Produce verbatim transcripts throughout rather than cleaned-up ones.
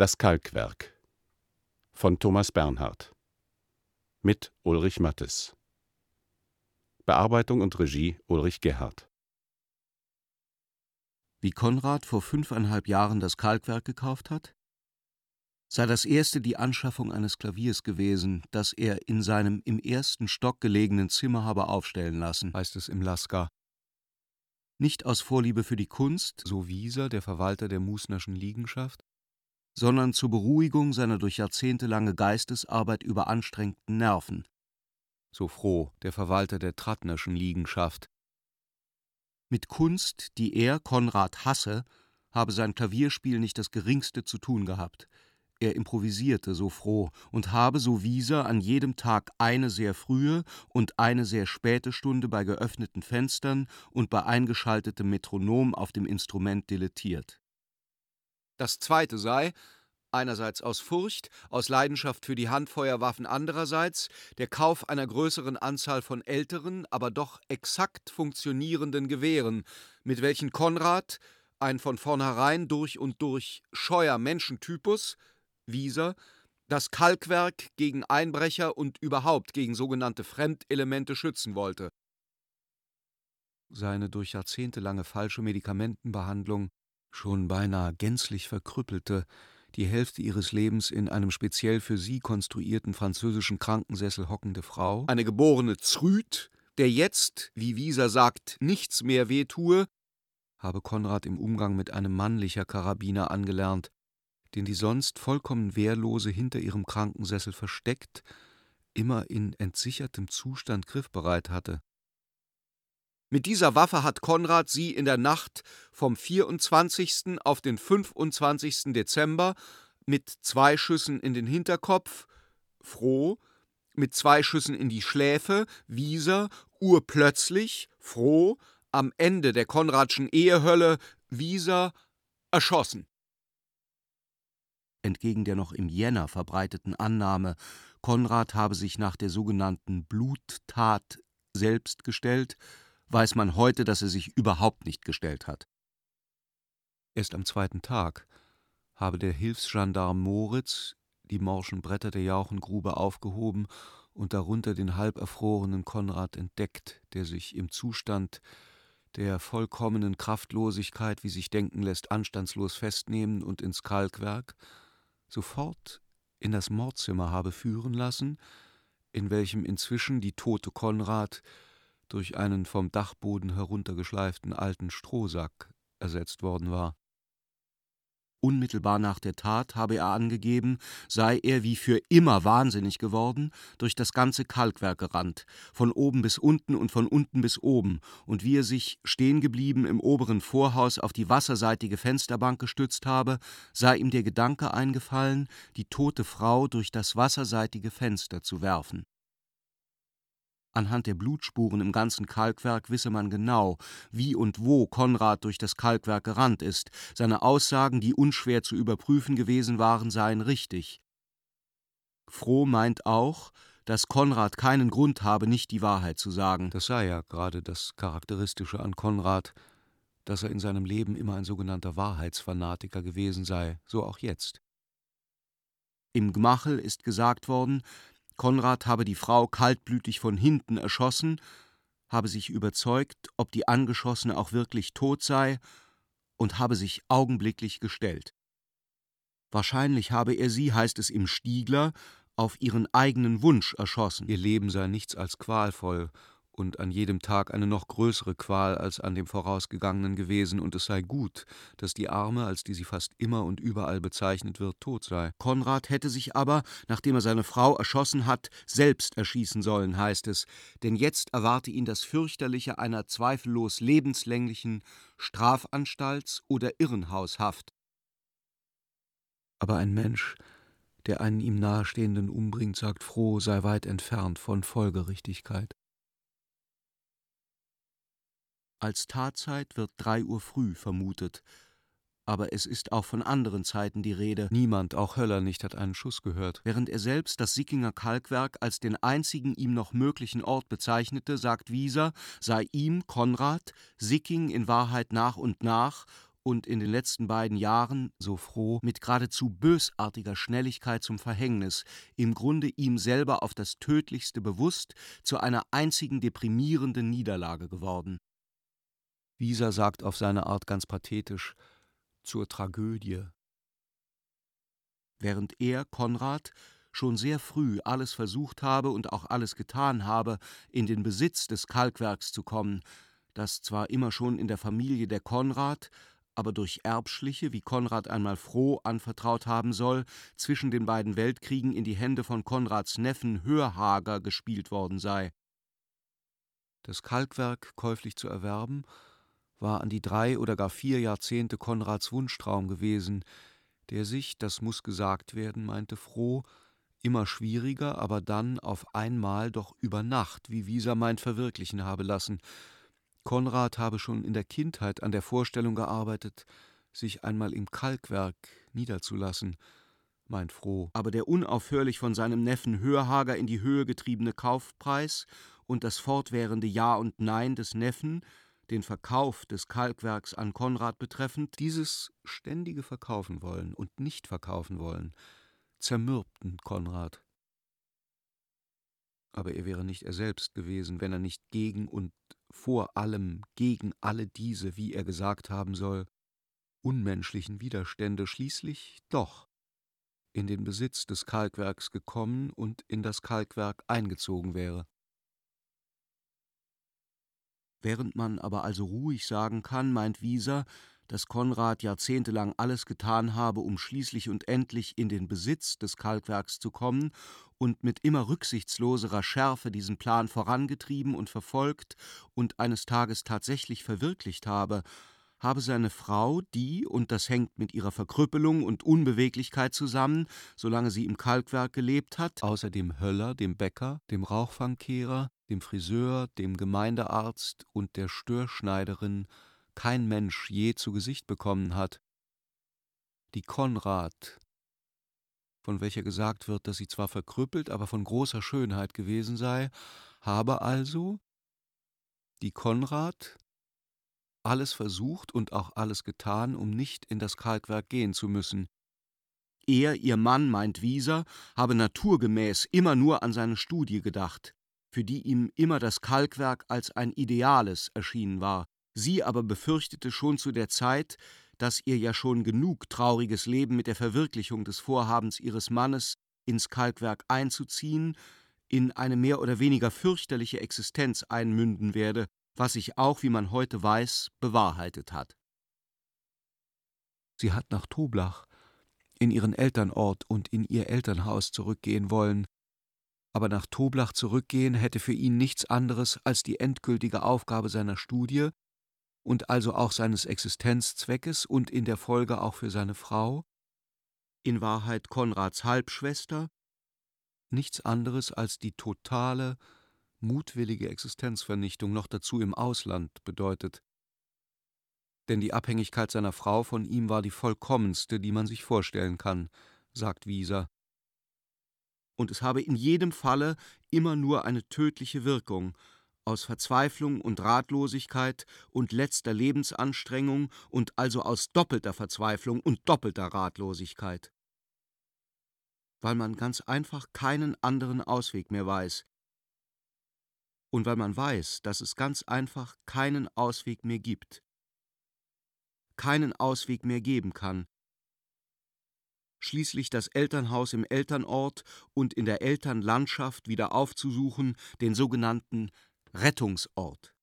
Das Kalkwerk von Thomas Bernhard mit Ulrich Mattes. Bearbeitung und Regie Ulrich Gerhardt. Wie Konrad vor fünfeinhalb Jahren das Kalkwerk gekauft hat? Sei das erste die Anschaffung eines Klaviers gewesen, das er in seinem im ersten Stock gelegenen Zimmer habe aufstellen lassen, heißt es im Lasker. Nicht aus Vorliebe für die Kunst, so Wieser, der Verwalter der Musnerschen Liegenschaft, sondern zur Beruhigung seiner durch Jahrzehnte lange Geistesarbeit überanstrengten Nerven, so Froh, der Verwalter der Trattnerschen Liegenschaft. Mit Kunst, die er, Konrad, hasse, habe sein Klavierspiel nicht das Geringste zu tun gehabt. Er improvisierte, so Froh, und habe, so Wieser, an jedem Tag eine sehr frühe und eine sehr späte Stunde bei geöffneten Fenstern und bei eingeschaltetem Metronom auf dem Instrument dilettiert. Das Zweite sei, einerseits aus Furcht, aus Leidenschaft für die Handfeuerwaffen andererseits, der Kauf einer größeren Anzahl von älteren, aber doch exakt funktionierenden Gewehren, mit welchen Konrad, ein von vornherein durch und durch scheuer Menschentypus, Wieser, das Kalkwerk gegen Einbrecher und überhaupt gegen sogenannte Fremdelemente schützen wollte. Seine durch jahrzehntelange falsche Medikamentenbehandlung schon beinahe gänzlich verkrüppelte, die Hälfte ihres Lebens in einem speziell für sie konstruierten französischen Krankensessel hockende Frau, eine geborene Zrüt, der jetzt, wie Wieser sagt, nichts mehr wehtue, habe Konrad im Umgang mit einem mannlicher Karabiner angelernt, den die sonst vollkommen Wehrlose hinter ihrem Krankensessel versteckt, immer in entsichertem Zustand griffbereit hatte. Mit dieser Waffe hat Konrad sie in der Nacht vom vierundzwanzigsten auf den fünfundzwanzigsten Dezember mit zwei Schüssen in den Hinterkopf, Froh, mit zwei Schüssen in die Schläfe, Wieser, urplötzlich, Froh, am Ende der Konradschen Ehehölle, Wieser, erschossen. Entgegen der noch im Jänner verbreiteten Annahme, Konrad habe sich nach der sogenannten Bluttat selbst gestellt, weiß man heute, dass er sich überhaupt nicht gestellt hat. Erst am zweiten Tag habe der Hilfsgendarm Moritz die morschen Bretter der Jauchengrube aufgehoben und darunter den halb erfrorenen Konrad entdeckt, der sich im Zustand der vollkommenen Kraftlosigkeit, wie sich denken lässt, anstandslos festnehmen und ins Kalkwerk sofort in das Mordzimmer habe führen lassen, in welchem inzwischen die tote Konrad durch einen vom Dachboden heruntergeschleiften alten Strohsack ersetzt worden war. Unmittelbar nach der Tat, habe er angegeben, sei er wie für immer wahnsinnig geworden, durch das ganze Kalkwerk gerannt, von oben bis unten und von unten bis oben, und wie er sich, stehen geblieben im oberen Vorhaus, auf die wasserseitige Fensterbank gestützt habe, sei ihm der Gedanke eingefallen, die tote Frau durch das wasserseitige Fenster zu werfen. Anhand der Blutspuren im ganzen Kalkwerk wisse man genau, wie und wo Konrad durch das Kalkwerk gerannt ist. Seine Aussagen, die unschwer zu überprüfen gewesen waren, seien richtig. Froh meint auch, dass Konrad keinen Grund habe, nicht die Wahrheit zu sagen. Das sei ja gerade das Charakteristische an Konrad, dass er in seinem Leben immer ein sogenannter Wahrheitsfanatiker gewesen sei, so auch jetzt. Im Gmachel ist gesagt worden, Konrad habe die Frau kaltblütig von hinten erschossen, habe sich überzeugt, ob die Angeschossene auch wirklich tot sei, und habe sich augenblicklich gestellt. Wahrscheinlich habe er sie, heißt es im Stiegler, auf ihren eigenen Wunsch erschossen. Ihr Leben sei nichts als qualvoll und an jedem Tag eine noch größere Qual als an dem vorausgegangenen gewesen, und es sei gut, dass die Arme, als die sie fast immer und überall bezeichnet wird, tot sei. Konrad hätte sich aber, nachdem er seine Frau erschossen hat, selbst erschießen sollen, heißt es, denn jetzt erwarte ihn das Fürchterliche einer zweifellos lebenslänglichen Strafanstalts- oder Irrenhaushaft. Aber ein Mensch, der einen ihm Nahestehenden umbringt, sagt Froh, sei weit entfernt von Folgerichtigkeit. Als Tatzeit wird drei Uhr früh vermutet, aber es ist auch von anderen Zeiten die Rede. Niemand, auch Höller nicht, hat einen Schuss gehört. Während er selbst das Sickinger Kalkwerk als den einzigen ihm noch möglichen Ort bezeichnete, sagt Wieser, sei ihm, Konrad, Sicking in Wahrheit nach und nach und in den letzten beiden Jahren, so Froh, mit geradezu bösartiger Schnelligkeit zum Verhängnis, im Grunde ihm selber auf das Tödlichste bewusst, zu einer einzigen deprimierenden Niederlage geworden. Wieser sagt auf seine Art ganz pathetisch, zur Tragödie. Während er, Konrad, schon sehr früh alles versucht habe und auch alles getan habe, in den Besitz des Kalkwerks zu kommen, das zwar immer schon in der Familie der Konrad, aber durch Erbschliche, wie Konrad einmal Froh anvertraut haben soll, zwischen den beiden Weltkriegen in die Hände von Konrads Neffen Hörhager gespielt worden sei. Das Kalkwerk käuflich zu erwerben, war an die drei oder gar vier Jahrzehnte Konrads Wunschtraum gewesen, der sich, das muß gesagt werden, meinte Froh, immer schwieriger, aber dann auf einmal doch über Nacht, wie Wieser meint, verwirklichen habe lassen. Konrad habe schon in der Kindheit an der Vorstellung gearbeitet, sich einmal im Kalkwerk niederzulassen, meint Froh. Aber der unaufhörlich von seinem Neffen Hörhager in die Höhe getriebene Kaufpreis und das fortwährende Ja und Nein des Neffen, den Verkauf des Kalkwerks an Konrad betreffend, dieses ständige Verkaufen wollen und nicht verkaufen wollen, zermürbten Konrad. Aber er wäre nicht er selbst gewesen, wenn er nicht gegen und vor allem gegen alle diese, wie er gesagt haben soll, unmenschlichen Widerstände schließlich doch in den Besitz des Kalkwerks gekommen und in das Kalkwerk eingezogen wäre. Während man aber also ruhig sagen kann, meint Wieser, dass Konrad jahrzehntelang alles getan habe, um schließlich und endlich in den Besitz des Kalkwerks zu kommen und mit immer rücksichtsloserer Schärfe diesen Plan vorangetrieben und verfolgt und eines Tages tatsächlich verwirklicht habe, habe seine Frau, die, und das hängt mit ihrer Verkrüppelung und Unbeweglichkeit zusammen, solange sie im Kalkwerk gelebt hat, außer dem Höller, dem Bäcker, dem Rauchfangkehrer, dem Friseur, dem Gemeindearzt und der Störschneiderin kein Mensch je zu Gesicht bekommen hat. Die Konrad, von welcher gesagt wird, dass sie zwar verkrüppelt, aber von großer Schönheit gewesen sei, habe also, die Konrad, alles versucht und auch alles getan, um nicht in das Kalkwerk gehen zu müssen. Er, ihr Mann, meint Wieser, habe naturgemäß immer nur an seine Studie gedacht, für die ihm immer das Kalkwerk als ein Ideales erschienen war. Sie aber befürchtete schon zu der Zeit, dass ihr ja schon genug trauriges Leben mit der Verwirklichung des Vorhabens ihres Mannes, ins Kalkwerk einzuziehen, in eine mehr oder weniger fürchterliche Existenz einmünden werde, was sich auch, wie man heute weiß, bewahrheitet hat. Sie hat nach Toblach, in ihren Elternort und in ihr Elternhaus zurückgehen wollen, aber nach Toblach zurückgehen hätte für ihn nichts anderes als die endgültige Aufgabe seiner Studie und also auch seines Existenzzweckes und in der Folge auch für seine Frau, in Wahrheit Konrads Halbschwester, nichts anderes als die totale, mutwillige Existenzvernichtung, noch dazu im Ausland, bedeutet. Denn die Abhängigkeit seiner Frau von ihm war die vollkommenste, die man sich vorstellen kann, sagt Wieser. Und es habe in jedem Falle immer nur eine tödliche Wirkung, aus Verzweiflung und Ratlosigkeit und letzter Lebensanstrengung und also aus doppelter Verzweiflung und doppelter Ratlosigkeit. Weil man ganz einfach keinen anderen Ausweg mehr weiß. Und weil man weiß, dass es ganz einfach keinen Ausweg mehr gibt. Keinen Ausweg mehr geben kann. Schließlich das Elternhaus im Elternort und in der Elternlandschaft wieder aufzusuchen, den sogenannten Rettungsort.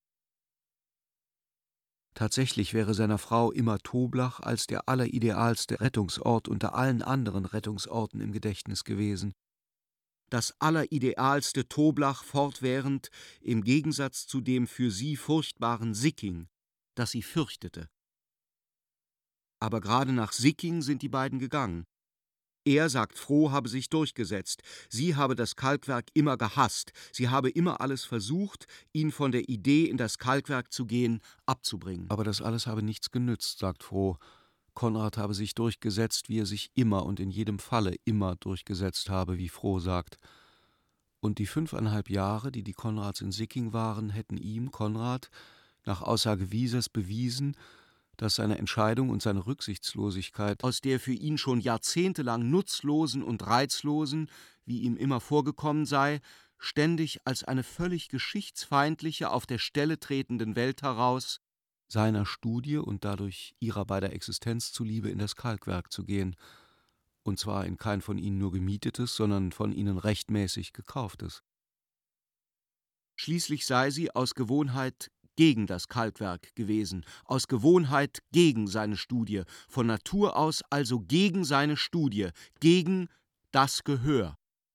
Tatsächlich wäre seiner Frau immer Toblach als der alleridealste Rettungsort unter allen anderen Rettungsorten im Gedächtnis gewesen. Das alleridealste Toblach fortwährend im Gegensatz zu dem für sie furchtbaren Sicking, das sie fürchtete. Aber gerade nach Sicking sind die beiden gegangen. Er, sagt Froh, habe sich durchgesetzt. Sie habe das Kalkwerk immer gehasst. Sie habe immer alles versucht, ihn von der Idee, in das Kalkwerk zu gehen, abzubringen. Aber das alles habe nichts genützt, sagt Froh. Konrad habe sich durchgesetzt, wie er sich immer und in jedem Falle immer durchgesetzt habe, wie Froh sagt. Und die fünfeinhalb Jahre, die die Konrads in Sicking waren, hätten ihm, Konrad, nach Aussage Wiesers bewiesen, dass seine Entscheidung und seine Rücksichtslosigkeit aus der für ihn schon jahrzehntelang nutzlosen und reizlosen, wie ihm immer vorgekommen sei, ständig als eine völlig geschichtsfeindliche, auf der Stelle tretenden Welt heraus, seiner Studie und dadurch ihrer beider Existenz zuliebe in das Kalkwerk zu gehen, und zwar in kein von ihnen nur gemietetes, sondern von ihnen rechtmäßig gekauftes. Schließlich sei sie aus Gewohnheit gegen das Kalkwerk gewesen, aus Gewohnheit gegen seine Studie, von Natur aus also gegen seine Studie, gegen das Gehör.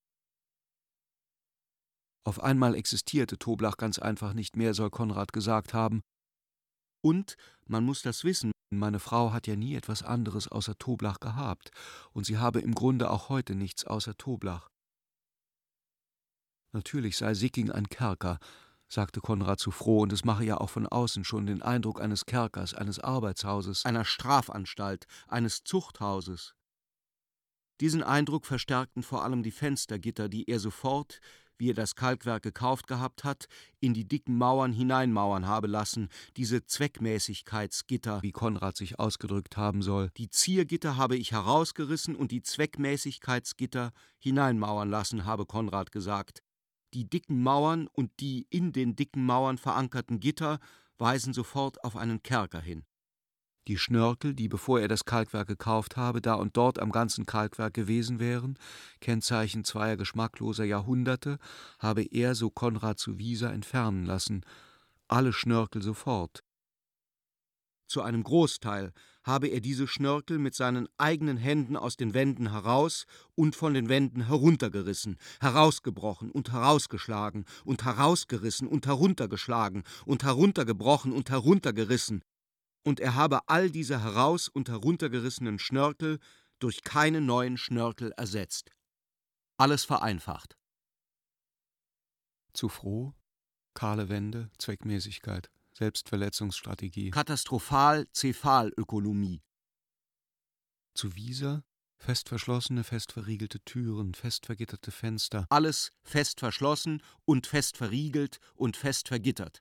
Auf einmal existierte Toblach ganz einfach nicht mehr, soll Konrad gesagt haben. Und, man muss das wissen, meine Frau hat ja nie etwas anderes außer Toblach gehabt, und sie habe im Grunde auch heute nichts außer Toblach. Natürlich sei Sicking ein Kerker, sagte Konrad zu Froh, und es mache ja auch von außen schon den Eindruck eines Kerkers, eines Arbeitshauses, einer Strafanstalt, eines Zuchthauses. Diesen Eindruck verstärkten vor allem die Fenstergitter, die er sofort, wie er das Kalkwerk gekauft gehabt hat, in die dicken Mauern hineinmauern habe lassen, diese Zweckmäßigkeitsgitter, wie Konrad sich ausgedrückt haben soll. Die Ziergitter habe ich herausgerissen und die Zweckmäßigkeitsgitter hineinmauern lassen, habe Konrad gesagt. Die dicken Mauern und die in den dicken Mauern verankerten Gitter weisen sofort auf einen Kerker hin. Die Schnörkel, die, bevor er das Kalkwerk gekauft habe, da und dort am ganzen Kalkwerk gewesen wären, Kennzeichen zweier geschmackloser Jahrhunderte, habe er, so Konrad zu Wieser, entfernen lassen, alle Schnörkel sofort. Zu einem Großteil habe er diese Schnörkel mit seinen eigenen Händen aus den Wänden heraus und von den Wänden heruntergerissen, herausgebrochen und herausgeschlagen und herausgerissen und heruntergeschlagen und heruntergebrochen und heruntergerissen, und er habe all diese heraus- und heruntergerissenen Schnörkel durch keine neuen Schnörkel ersetzt. Alles vereinfacht. Zu Froh, kahle Wände, Zweckmäßigkeit, Selbstverletzungsstrategie. Katastrophal Cephalökonomie. Zu Wieser, fest verschlossene, fest verriegelte Türen, fest vergitterte Fenster. Alles fest verschlossen und fest verriegelt und fest vergittert.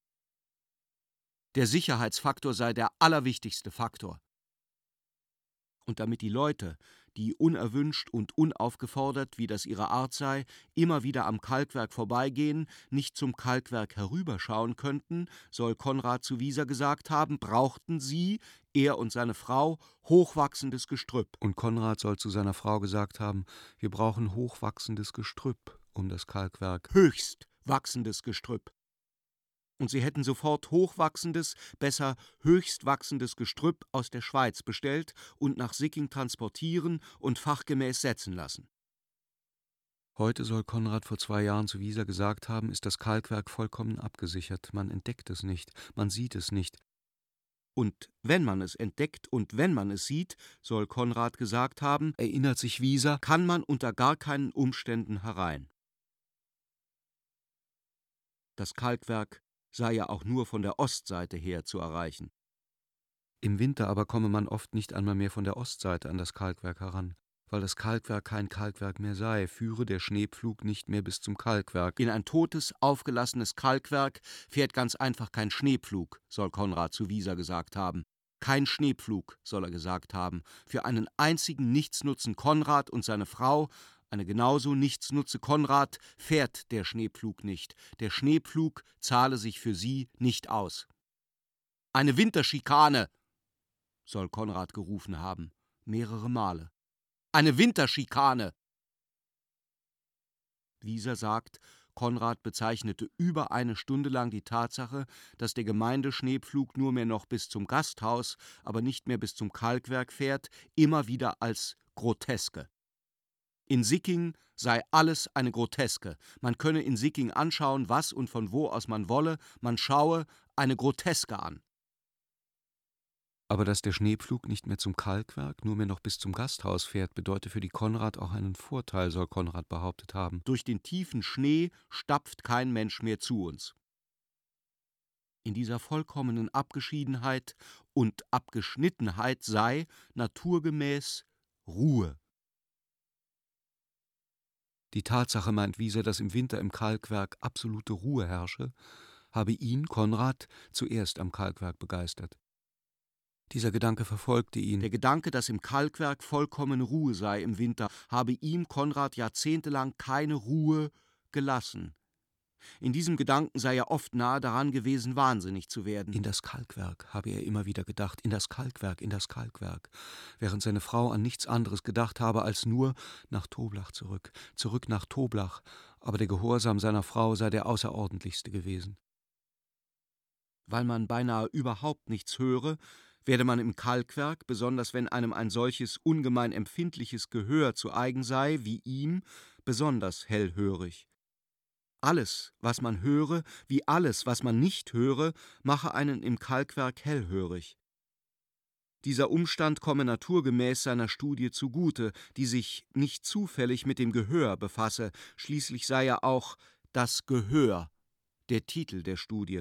Der Sicherheitsfaktor sei der allerwichtigste Faktor. Und damit die Leute, die unerwünscht und unaufgefordert, wie das ihre Art sei, immer wieder am Kalkwerk vorbeigehen, nicht zum Kalkwerk herüberschauen könnten, soll Konrad zu Wieser gesagt haben, brauchten sie, er und seine Frau, hochwachsendes Gestrüpp. Und Konrad soll zu seiner Frau gesagt haben, wir brauchen hochwachsendes Gestrüpp um das Kalkwerk. Höchst wachsendes Gestrüpp. Und sie hätten sofort hochwachsendes, besser höchst wachsendes Gestrüpp aus der Schweiz bestellt und nach Sicking transportieren und fachgemäß setzen lassen. Heute, soll Konrad vor zwei Jahren zu Wieser gesagt haben, ist das Kalkwerk vollkommen abgesichert. Man entdeckt es nicht, man sieht es nicht. Und wenn man es entdeckt und wenn man es sieht, soll Konrad gesagt haben, erinnert sich Wieser, kann man unter gar keinen Umständen herein. Das Kalkwerk sei ja auch nur von der Ostseite her zu erreichen. Im Winter aber komme man oft nicht einmal mehr von der Ostseite an das Kalkwerk heran, weil das Kalkwerk kein Kalkwerk mehr sei, führe der Schneepflug nicht mehr bis zum Kalkwerk. In ein totes, aufgelassenes Kalkwerk fährt ganz einfach kein Schneepflug, soll Konrad zu Wieser gesagt haben. Kein Schneepflug, soll er gesagt haben. Für einen einzigen Nichtsnutzen Konrad und seine Frau, eine genauso nichtsnutze Konrad, fährt der Schneepflug nicht. Der Schneepflug zahle sich für sie nicht aus. Eine Winterschikane, soll Konrad gerufen haben, mehrere Male. Eine Winterschikane! Wieser sagt, Konrad bezeichnete über eine Stunde lang die Tatsache, dass der Gemeindeschneepflug nur mehr noch bis zum Gasthaus, aber nicht mehr bis zum Kalkwerk fährt, immer wieder als groteske. In Sicking sei alles eine Groteske. Man könne in Sicking anschauen, was und von wo aus man wolle, man schaue eine Groteske an. Aber dass der Schneepflug nicht mehr zum Kalkwerk, nur mehr noch bis zum Gasthaus fährt, bedeute für die Konrad auch einen Vorteil, soll Konrad behauptet haben. Durch den tiefen Schnee stapft kein Mensch mehr zu uns. In dieser vollkommenen Abgeschiedenheit und Abgeschnittenheit sei naturgemäß Ruhe. Die Tatsache, meint Wieser, dass im Winter im Kalkwerk absolute Ruhe herrsche, habe ihn, Konrad, zuerst am Kalkwerk begeistert. Dieser Gedanke verfolgte ihn. Der Gedanke, dass im Kalkwerk vollkommene Ruhe sei im Winter, habe ihm, Konrad, jahrzehntelang keine Ruhe gelassen. In diesem Gedanken sei er oft nahe daran gewesen, wahnsinnig zu werden. In das Kalkwerk, habe er immer wieder gedacht, in das Kalkwerk, in das Kalkwerk, während seine Frau an nichts anderes gedacht habe, als nur nach Toblach zurück, zurück nach Toblach, aber der Gehorsam seiner Frau sei der außerordentlichste gewesen. Weil man beinahe überhaupt nichts höre, werde man im Kalkwerk, besonders wenn einem ein solches ungemein empfindliches Gehör zu eigen sei, wie ihm, besonders hellhörig. Alles, was man höre, wie alles, was man nicht höre, mache einen im Kalkwerk hellhörig. Dieser Umstand komme naturgemäß seiner Studie zugute, die sich nicht zufällig mit dem Gehör befasse, schließlich sei ja auch das Gehör der Titel der Studie.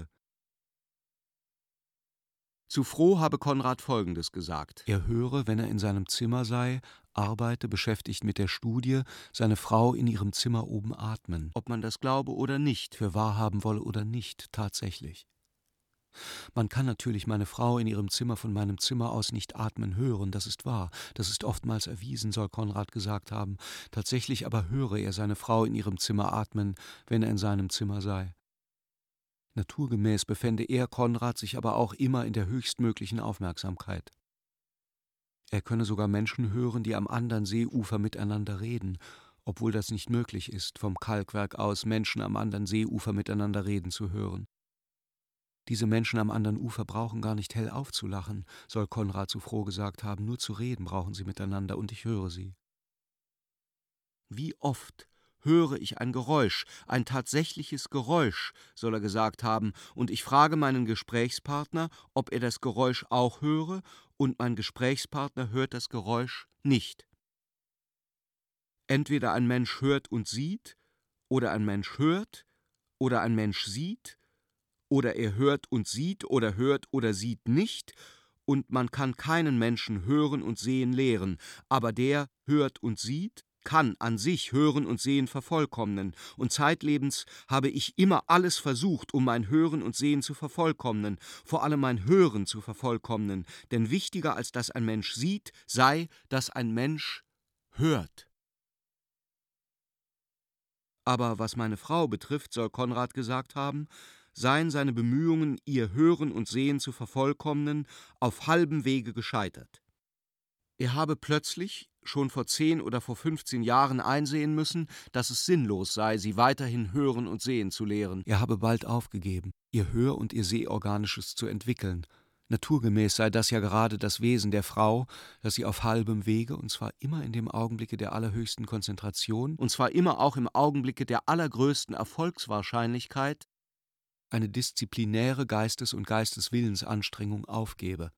Zu Froh habe Konrad Folgendes gesagt: Er höre, wenn er in seinem Zimmer sei, arbeite, beschäftigt mit der Studie, seine Frau in ihrem Zimmer oben atmen. Ob man das glaube oder nicht, für wahr haben wolle oder nicht, tatsächlich. Man kann natürlich meine Frau in ihrem Zimmer von meinem Zimmer aus nicht atmen hören, das ist wahr, das ist oftmals erwiesen, soll Konrad gesagt haben. Tatsächlich aber höre er seine Frau in ihrem Zimmer atmen, wenn er in seinem Zimmer sei. Naturgemäß befände er, Konrad, sich aber auch immer in der höchstmöglichen Aufmerksamkeit. Er könne sogar Menschen hören, die am anderen Seeufer miteinander reden, obwohl das nicht möglich ist, vom Kalkwerk aus Menschen am anderen Seeufer miteinander reden zu hören. Diese Menschen am anderen Ufer brauchen gar nicht hell aufzulachen, soll Konrad zu Froh gesagt haben, nur zu reden brauchen sie miteinander, und ich höre sie. Wie oft höre ich ein Geräusch, ein tatsächliches Geräusch, soll er gesagt haben, und ich frage meinen Gesprächspartner, ob er das Geräusch auch höre, und mein Gesprächspartner hört das Geräusch nicht. Entweder ein Mensch hört und sieht, oder ein Mensch hört, oder ein Mensch sieht, oder er hört und sieht, oder hört oder sieht nicht, und man kann keinen Menschen hören und sehen lehren, aber der hört und sieht, kann an sich Hören und Sehen vervollkommnen, und zeitlebens habe ich immer alles versucht, um mein Hören und Sehen zu vervollkommnen, vor allem mein Hören zu vervollkommnen, denn wichtiger als dass ein Mensch sieht, sei, dass ein Mensch hört. Aber was meine Frau betrifft, soll Konrad gesagt haben, seien seine Bemühungen, ihr Hören und Sehen zu vervollkommnen, auf halbem Wege gescheitert. Er habe plötzlich, schon vor zehn oder vor fünfzehn Jahren einsehen müssen, dass es sinnlos sei, sie weiterhin hören und sehen zu lehren. Er habe bald aufgegeben, ihr Hör- und ihr Sehorganisches zu entwickeln. Naturgemäß sei das ja gerade das Wesen der Frau, dass sie auf halbem Wege, und zwar immer in dem Augenblicke der allerhöchsten Konzentration, und zwar immer auch im Augenblicke der allergrößten Erfolgswahrscheinlichkeit, eine disziplinäre Geistes- und Geisteswillensanstrengung aufgebe.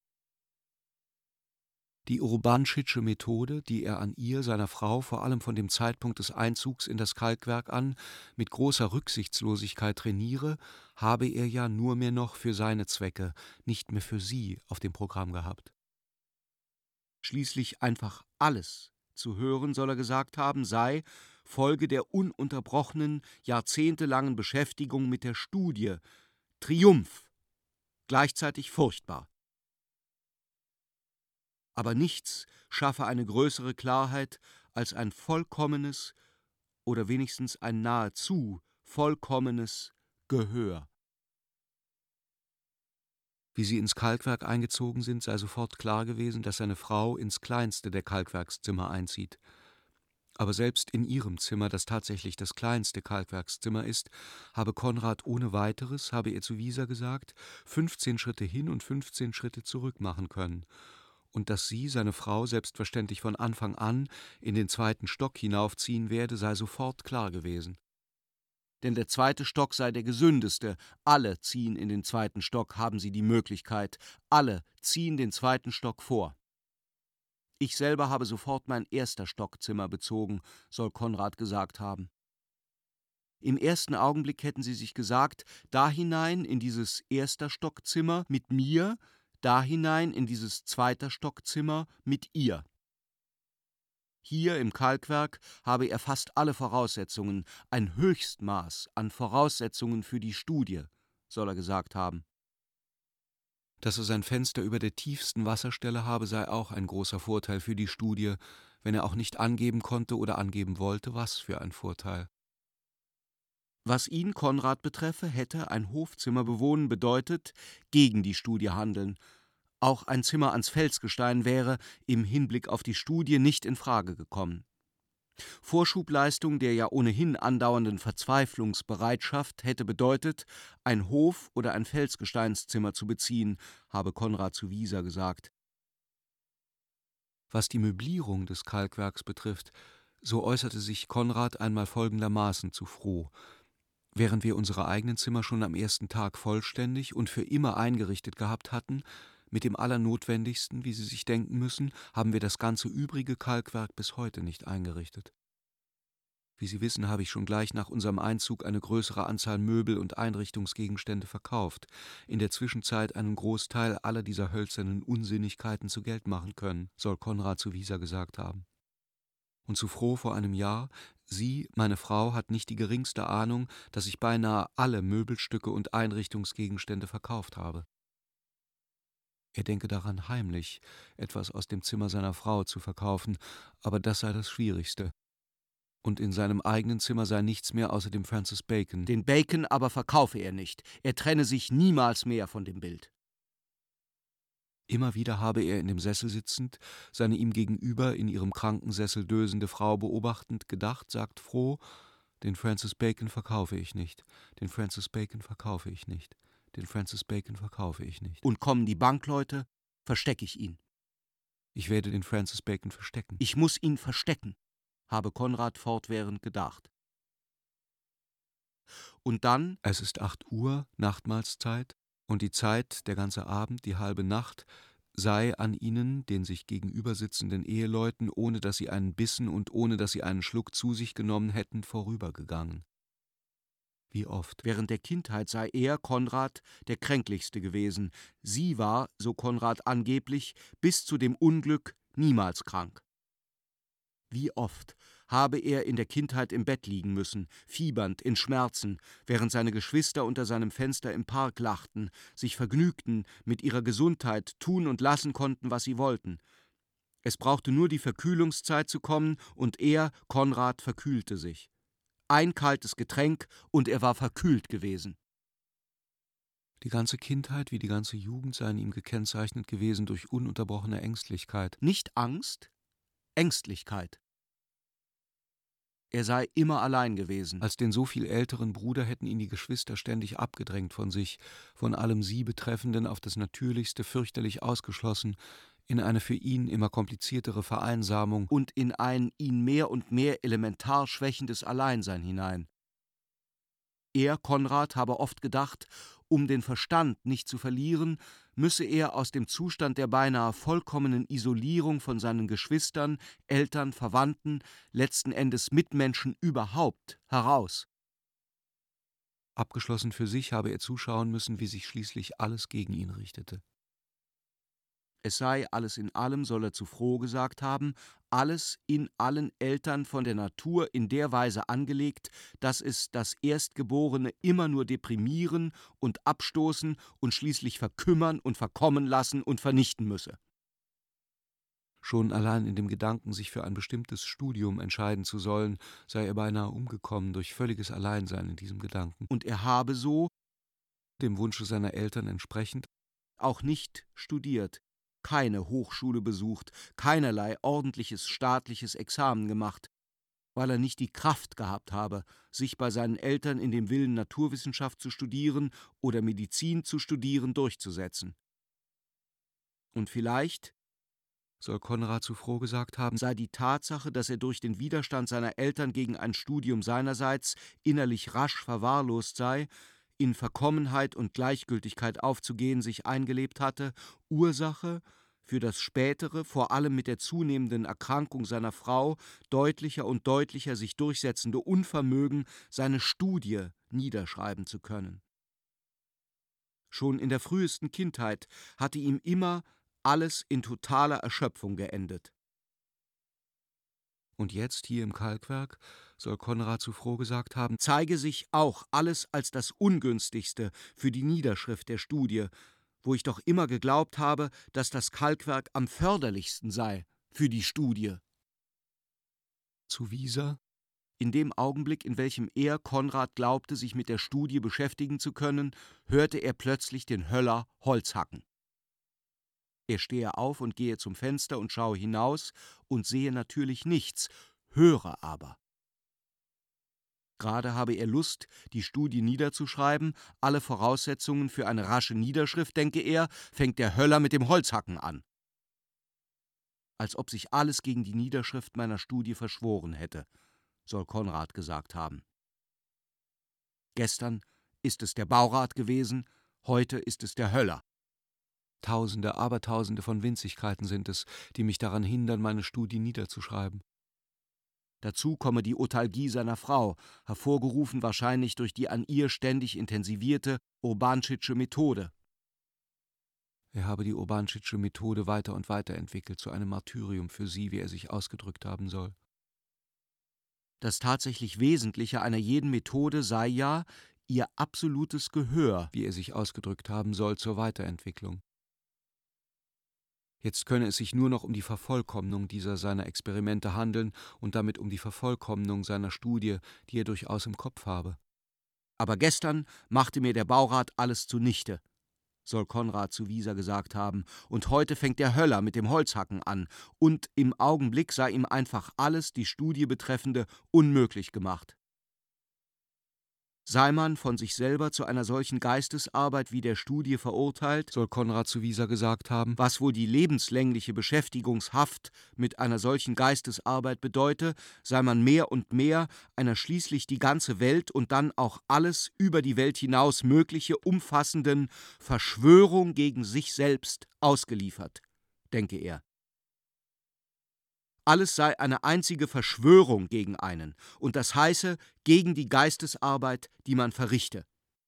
Die Urbanschitsche Methode, die er an ihr, seiner Frau, vor allem von dem Zeitpunkt des Einzugs in das Kalkwerk an, mit großer Rücksichtslosigkeit trainiere, habe er ja nur mehr noch für seine Zwecke, nicht mehr für sie auf dem Programm gehabt. Schließlich einfach alles zu hören, soll er gesagt haben, sei Folge der ununterbrochenen, jahrzehntelangen Beschäftigung mit der Studie, Triumph, gleichzeitig furchtbar. Aber nichts schaffe eine größere Klarheit als ein vollkommenes oder wenigstens ein nahezu vollkommenes Gehör. Wie sie ins Kalkwerk eingezogen sind, sei sofort klar gewesen, dass seine Frau ins kleinste der Kalkwerkszimmer einzieht. Aber selbst in ihrem Zimmer, das tatsächlich das kleinste Kalkwerkszimmer ist, habe Konrad ohne weiteres, habe er zu Wieser gesagt, fünfzehn Schritte hin und fünfzehn Schritte zurück machen können. Und dass sie, seine Frau, selbstverständlich von Anfang an in den zweiten Stock hinaufziehen werde, sei sofort klar gewesen. Denn der zweite Stock sei der gesündeste. Alle ziehen in den zweiten Stock, haben sie die Möglichkeit. Alle ziehen den zweiten Stock vor. Ich selber habe sofort mein erster Stockzimmer bezogen, soll Konrad gesagt haben. Im ersten Augenblick hätten sie sich gesagt, da hinein in dieses erster Stockzimmer mit mir, da hinein in dieses zweiter Stockzimmer mit ihr. Hier im Kalkwerk habe er fast alle Voraussetzungen, ein Höchstmaß an Voraussetzungen für die Studie, soll er gesagt haben. Dass er sein Fenster über der tiefsten Wasserstelle habe, sei auch ein großer Vorteil für die Studie, wenn er auch nicht angeben konnte oder angeben wollte, was für ein Vorteil. Was ihn, Konrad, betreffe, hätte ein Hofzimmer bewohnen bedeutet, gegen die Studie handeln. Auch ein Zimmer ans Felsgestein wäre im Hinblick auf die Studie nicht in Frage gekommen. Vorschubleistung der ja ohnehin andauernden Verzweiflungsbereitschaft hätte bedeutet, ein Hof- oder ein Felsgesteinszimmer zu beziehen, habe Konrad zu Wieser gesagt. Was die Möblierung des Kalkwerks betrifft, so äußerte sich Konrad einmal folgendermaßen zu Froh: Während wir unsere eigenen Zimmer schon am ersten Tag vollständig und für immer eingerichtet gehabt hatten, mit dem Allernotwendigsten, wie Sie sich denken müssen, haben wir das ganze übrige Kalkwerk bis heute nicht eingerichtet. Wie Sie wissen, habe ich schon gleich nach unserem Einzug eine größere Anzahl Möbel und Einrichtungsgegenstände verkauft, in der Zwischenzeit einen Großteil aller dieser hölzernen Unsinnigkeiten zu Geld machen können, soll Konrad zu Wieser gesagt haben. Und zu Froh vor einem Jahr: Sie, meine Frau, hat nicht die geringste Ahnung, dass ich beinahe alle Möbelstücke und Einrichtungsgegenstände verkauft habe. Er denke daran, heimlich etwas aus dem Zimmer seiner Frau zu verkaufen, aber das sei das Schwierigste. Und in seinem eigenen Zimmer sei nichts mehr außer dem Francis Bacon. Den Bacon aber verkaufe er nicht. Er trenne sich niemals mehr von dem Bild. Immer wieder habe er in dem Sessel sitzend, seine ihm gegenüber in ihrem Krankensessel dösende Frau beobachtend, gedacht, sagt Froh: Den Francis Bacon verkaufe ich nicht, den Francis Bacon verkaufe ich nicht, den Francis Bacon verkaufe ich nicht. Und kommen die Bankleute, verstecke ich ihn. Ich werde den Francis Bacon verstecken. Ich muss ihn verstecken, habe Konrad fortwährend gedacht. Und dann, es ist acht Uhr, Nachtmahlszeit, und die Zeit, der ganze Abend, die halbe Nacht, sei an ihnen, den sich gegenüber sitzenden Eheleuten, ohne dass sie einen Bissen und ohne dass sie einen Schluck zu sich genommen hätten, vorübergegangen. Wie oft. Während der Kindheit sei er, Konrad, der Kränklichste gewesen. Sie war, so Konrad angeblich, bis zu dem Unglück niemals krank. Wie oft habe er in der Kindheit im Bett liegen müssen, fiebernd, in Schmerzen, während seine Geschwister unter seinem Fenster im Park lachten, sich vergnügten, mit ihrer Gesundheit tun und lassen konnten, was sie wollten. Es brauchte nur die Verkühlungszeit zu kommen, und er, Konrad, verkühlte sich. Ein kaltes Getränk, und er war verkühlt gewesen. Die ganze Kindheit wie die ganze Jugend seien ihm gekennzeichnet gewesen durch ununterbrochene Ängstlichkeit. Nicht Angst, Ängstlichkeit. Er sei immer allein gewesen. Als den so viel älteren Bruder hätten ihn die Geschwister ständig abgedrängt von sich, von allem sie Betreffenden auf das Natürlichste fürchterlich ausgeschlossen, in eine für ihn immer kompliziertere Vereinsamung und in ein ihn mehr und mehr elementar schwächendes Alleinsein hinein. Er, Konrad, habe oft gedacht, um den Verstand nicht zu verlieren, müsse er aus dem Zustand der beinahe vollkommenen Isolierung von seinen Geschwistern, Eltern, Verwandten, letzten Endes Mitmenschen überhaupt heraus. Abgeschlossen für sich habe er zuschauen müssen, wie sich schließlich alles gegen ihn richtete. Es sei, alles in allem, soll er zu Froh gesagt haben, alles in allen Eltern von der Natur in der Weise angelegt, dass es das Erstgeborene immer nur deprimieren und abstoßen und schließlich verkümmern und verkommen lassen und vernichten müsse. Schon allein in dem Gedanken, sich für ein bestimmtes Studium entscheiden zu sollen, sei er beinahe umgekommen durch völliges Alleinsein in diesem Gedanken. Und er habe so, dem Wunsche seiner Eltern entsprechend, auch nicht studiert, keine Hochschule besucht, keinerlei ordentliches staatliches Examen gemacht, weil er nicht die Kraft gehabt habe, sich bei seinen Eltern in dem Willen, Naturwissenschaft zu studieren oder Medizin zu studieren, durchzusetzen. Und vielleicht, soll Konrad zu Froh gesagt haben, sei die Tatsache, dass er durch den Widerstand seiner Eltern gegen ein Studium seinerseits innerlich rasch verwahrlost sei, in Verkommenheit und Gleichgültigkeit aufzugehen sich eingelebt hatte, Ursache für das spätere, vor allem mit der zunehmenden Erkrankung seiner Frau, deutlicher und deutlicher sich durchsetzende Unvermögen, seine Studie niederschreiben zu können. Schon in der frühesten Kindheit hatte ihm immer alles in totaler Erschöpfung geendet. Und jetzt, hier im Kalkwerk, soll Konrad zu Froh gesagt haben, zeige sich auch alles als das Ungünstigste für die Niederschrift der Studie, wo ich doch immer geglaubt habe, dass das Kalkwerk am förderlichsten sei für die Studie. Zu Wieser: In dem Augenblick, in welchem er, Konrad, glaubte, sich mit der Studie beschäftigen zu können, hörte er plötzlich den Höller Holz hacken. Er stehe auf und gehe zum Fenster und schaue hinaus und sehe natürlich nichts, höre aber. Gerade habe er Lust, die Studie niederzuschreiben, alle Voraussetzungen für eine rasche Niederschrift, denke er, fängt der Höller mit dem Holzhacken an. Als ob sich alles gegen die Niederschrift meiner Studie verschworen hätte, soll Konrad gesagt haben. Gestern ist es der Baurat gewesen, heute ist es der Höller. Tausende, Abertausende von Winzigkeiten sind es, die mich daran hindern, meine Studie niederzuschreiben. Dazu komme die Otalgie seiner Frau, hervorgerufen wahrscheinlich durch die an ihr ständig intensivierte Urbanschitsche Methode. Er habe die Urbanschitsche Methode weiter und weiter entwickelt, zu einem Martyrium für sie, wie er sich ausgedrückt haben soll. Das tatsächlich Wesentliche einer jeden Methode sei ja ihr absolutes Gehör, wie er sich ausgedrückt haben soll, zur Weiterentwicklung. Jetzt könne es sich nur noch um die Vervollkommnung dieser seiner Experimente handeln und damit um die Vervollkommnung seiner Studie, die er durchaus im Kopf habe. Aber gestern machte mir der Baurat alles zunichte, soll Konrad zu Wieser gesagt haben, und heute fängt der Höller mit dem Holzhacken an, und im Augenblick sei ihm einfach alles, die Studie betreffende, unmöglich gemacht. Sei man von sich selber zu einer solchen Geistesarbeit wie der Studie verurteilt, soll Konrad zu Wieser gesagt haben, was wohl die lebenslängliche Beschäftigungshaft mit einer solchen Geistesarbeit bedeute, sei man mehr und mehr einer schließlich die ganze Welt und dann auch alles über die Welt hinaus Mögliche umfassenden Verschwörung gegen sich selbst ausgeliefert, denke er. Alles sei eine einzige Verschwörung gegen einen, und das heiße gegen die Geistesarbeit, die man verrichte.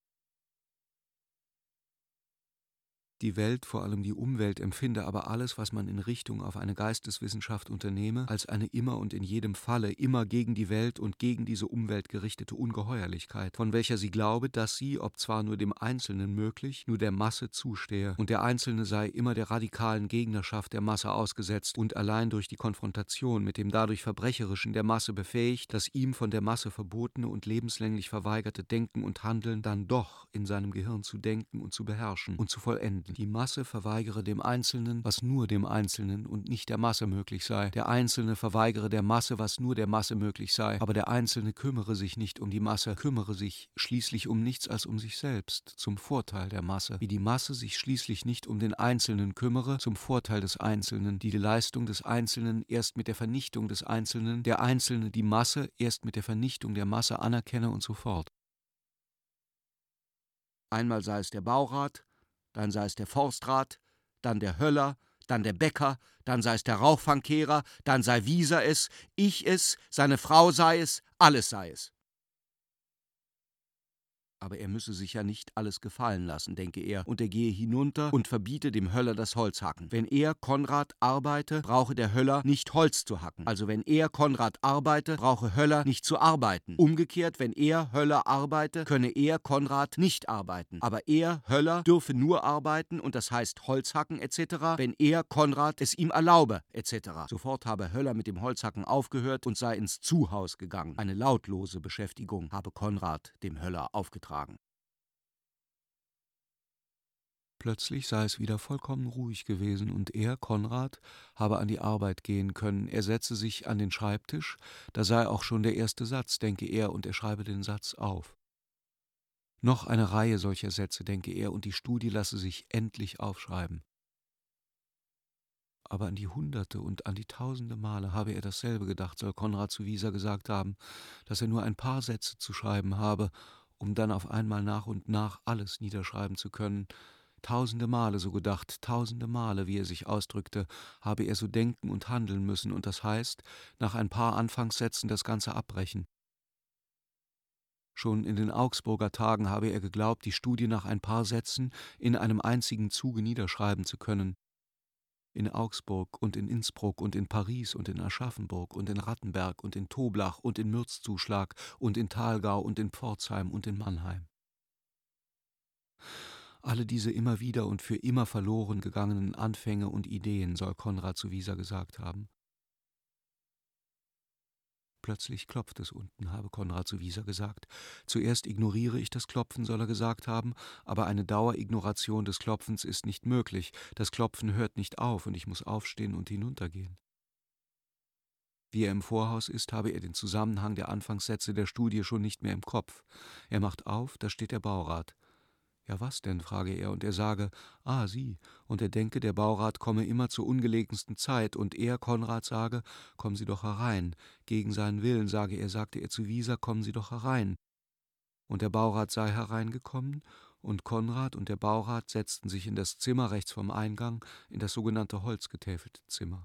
Die Welt, vor allem die Umwelt, empfinde aber alles, was man in Richtung auf eine Geisteswissenschaft unternehme, als eine immer und in jedem Falle immer gegen die Welt und gegen diese Umwelt gerichtete Ungeheuerlichkeit, von welcher sie glaube, dass sie, ob zwar nur dem Einzelnen möglich, nur der Masse zustehe, und der Einzelne sei immer der radikalen Gegnerschaft der Masse ausgesetzt und allein durch die Konfrontation mit dem dadurch Verbrecherischen der Masse befähigt, das ihm von der Masse verbotene und lebenslänglich verweigerte Denken und Handeln dann doch in seinem Gehirn zu denken und zu beherrschen und zu vollenden. Die Masse verweigere dem Einzelnen, was nur dem Einzelnen und nicht der Masse möglich sei. Der Einzelne verweigere der Masse, was nur der Masse möglich sei. Aber der Einzelne kümmere sich nicht um die Masse, kümmere sich schließlich um nichts als um sich selbst, zum Vorteil der Masse. Wie die Masse sich schließlich nicht um den Einzelnen kümmere, zum Vorteil des Einzelnen, die die Leistung des Einzelnen erst mit der Vernichtung des Einzelnen, der Einzelne die Masse erst mit der Vernichtung der Masse anerkenne und so fort. Einmal sei es der Baurat, dann sei es der Forstrat, dann der Höller, dann der Bäcker, dann sei es der Rauchfangkehrer, dann sei Wieser es, ich es, seine Frau sei es, alles sei es. Aber er müsse sich ja nicht alles gefallen lassen, denke er, und er gehe hinunter und verbiete dem Höller das Holzhacken. Wenn er, Konrad, arbeite, brauche der Höller nicht Holz zu hacken. Also wenn er, Konrad, arbeite, brauche Höller nicht zu arbeiten. Umgekehrt, wenn er, Höller, arbeite, könne er, Konrad, nicht arbeiten. Aber er, Höller, dürfe nur arbeiten, und das heißt Holzhacken et cetera, wenn er, Konrad, es ihm erlaube et cetera. Sofort habe Höller mit dem Holzhacken aufgehört und sei ins Zuhaus gegangen. Eine lautlose Beschäftigung habe Konrad dem Höller aufgetragen. Plötzlich sei es wieder vollkommen ruhig gewesen, und er, Konrad, habe an die Arbeit gehen können. Er setze sich an den Schreibtisch, da sei auch schon der erste Satz, denke er, und er schreibe den Satz auf. Noch eine Reihe solcher Sätze, denke er, und die Studie lasse sich endlich aufschreiben. Aber an die Hunderte und an die Tausende Male habe er dasselbe gedacht, soll Konrad zu Wieser gesagt haben, dass er nur ein paar Sätze zu schreiben habe, um dann auf einmal nach und nach alles niederschreiben zu können. Tausende Male so gedacht, tausende Male, wie er sich ausdrückte, habe er so denken und handeln müssen, und das heißt, nach ein paar Anfangssätzen das Ganze abbrechen. Schon in den Augsburger Tagen habe er geglaubt, die Studie nach ein paar Sätzen in einem einzigen Zuge niederschreiben zu können. In Augsburg und in Innsbruck und in Paris und in Aschaffenburg und in Rattenberg und in Toblach und in Mürzzuschlag und in Thalgau und in Pforzheim und in Mannheim. Alle diese immer wieder und für immer verloren gegangenen Anfänge und Ideen, soll Konrad zu Wieser gesagt haben. Plötzlich klopft es unten, habe Konrad zu Wieser gesagt. Zuerst ignoriere ich das Klopfen, soll er gesagt haben, aber eine Dauerignoration des Klopfens ist nicht möglich. Das Klopfen hört nicht auf und ich muss aufstehen und hinuntergehen. Wie er im Vorhaus ist, habe er den Zusammenhang der Anfangssätze der Studie schon nicht mehr im Kopf. Er macht auf, da steht der Baurat. »Ja, was denn?« frage er, und er sage, »Ah, Sie«, und er denke, der Baurat komme immer zur ungelegensten Zeit, und er, Konrad, sage, »Kommen Sie doch herein«, gegen seinen Willen, sage er, sagte er zu Wieser, »Kommen Sie doch herein«, und der Baurat sei hereingekommen, und Konrad und der Baurat setzten sich in das Zimmer rechts vom Eingang, in das sogenannte holzgetäfelte Zimmer.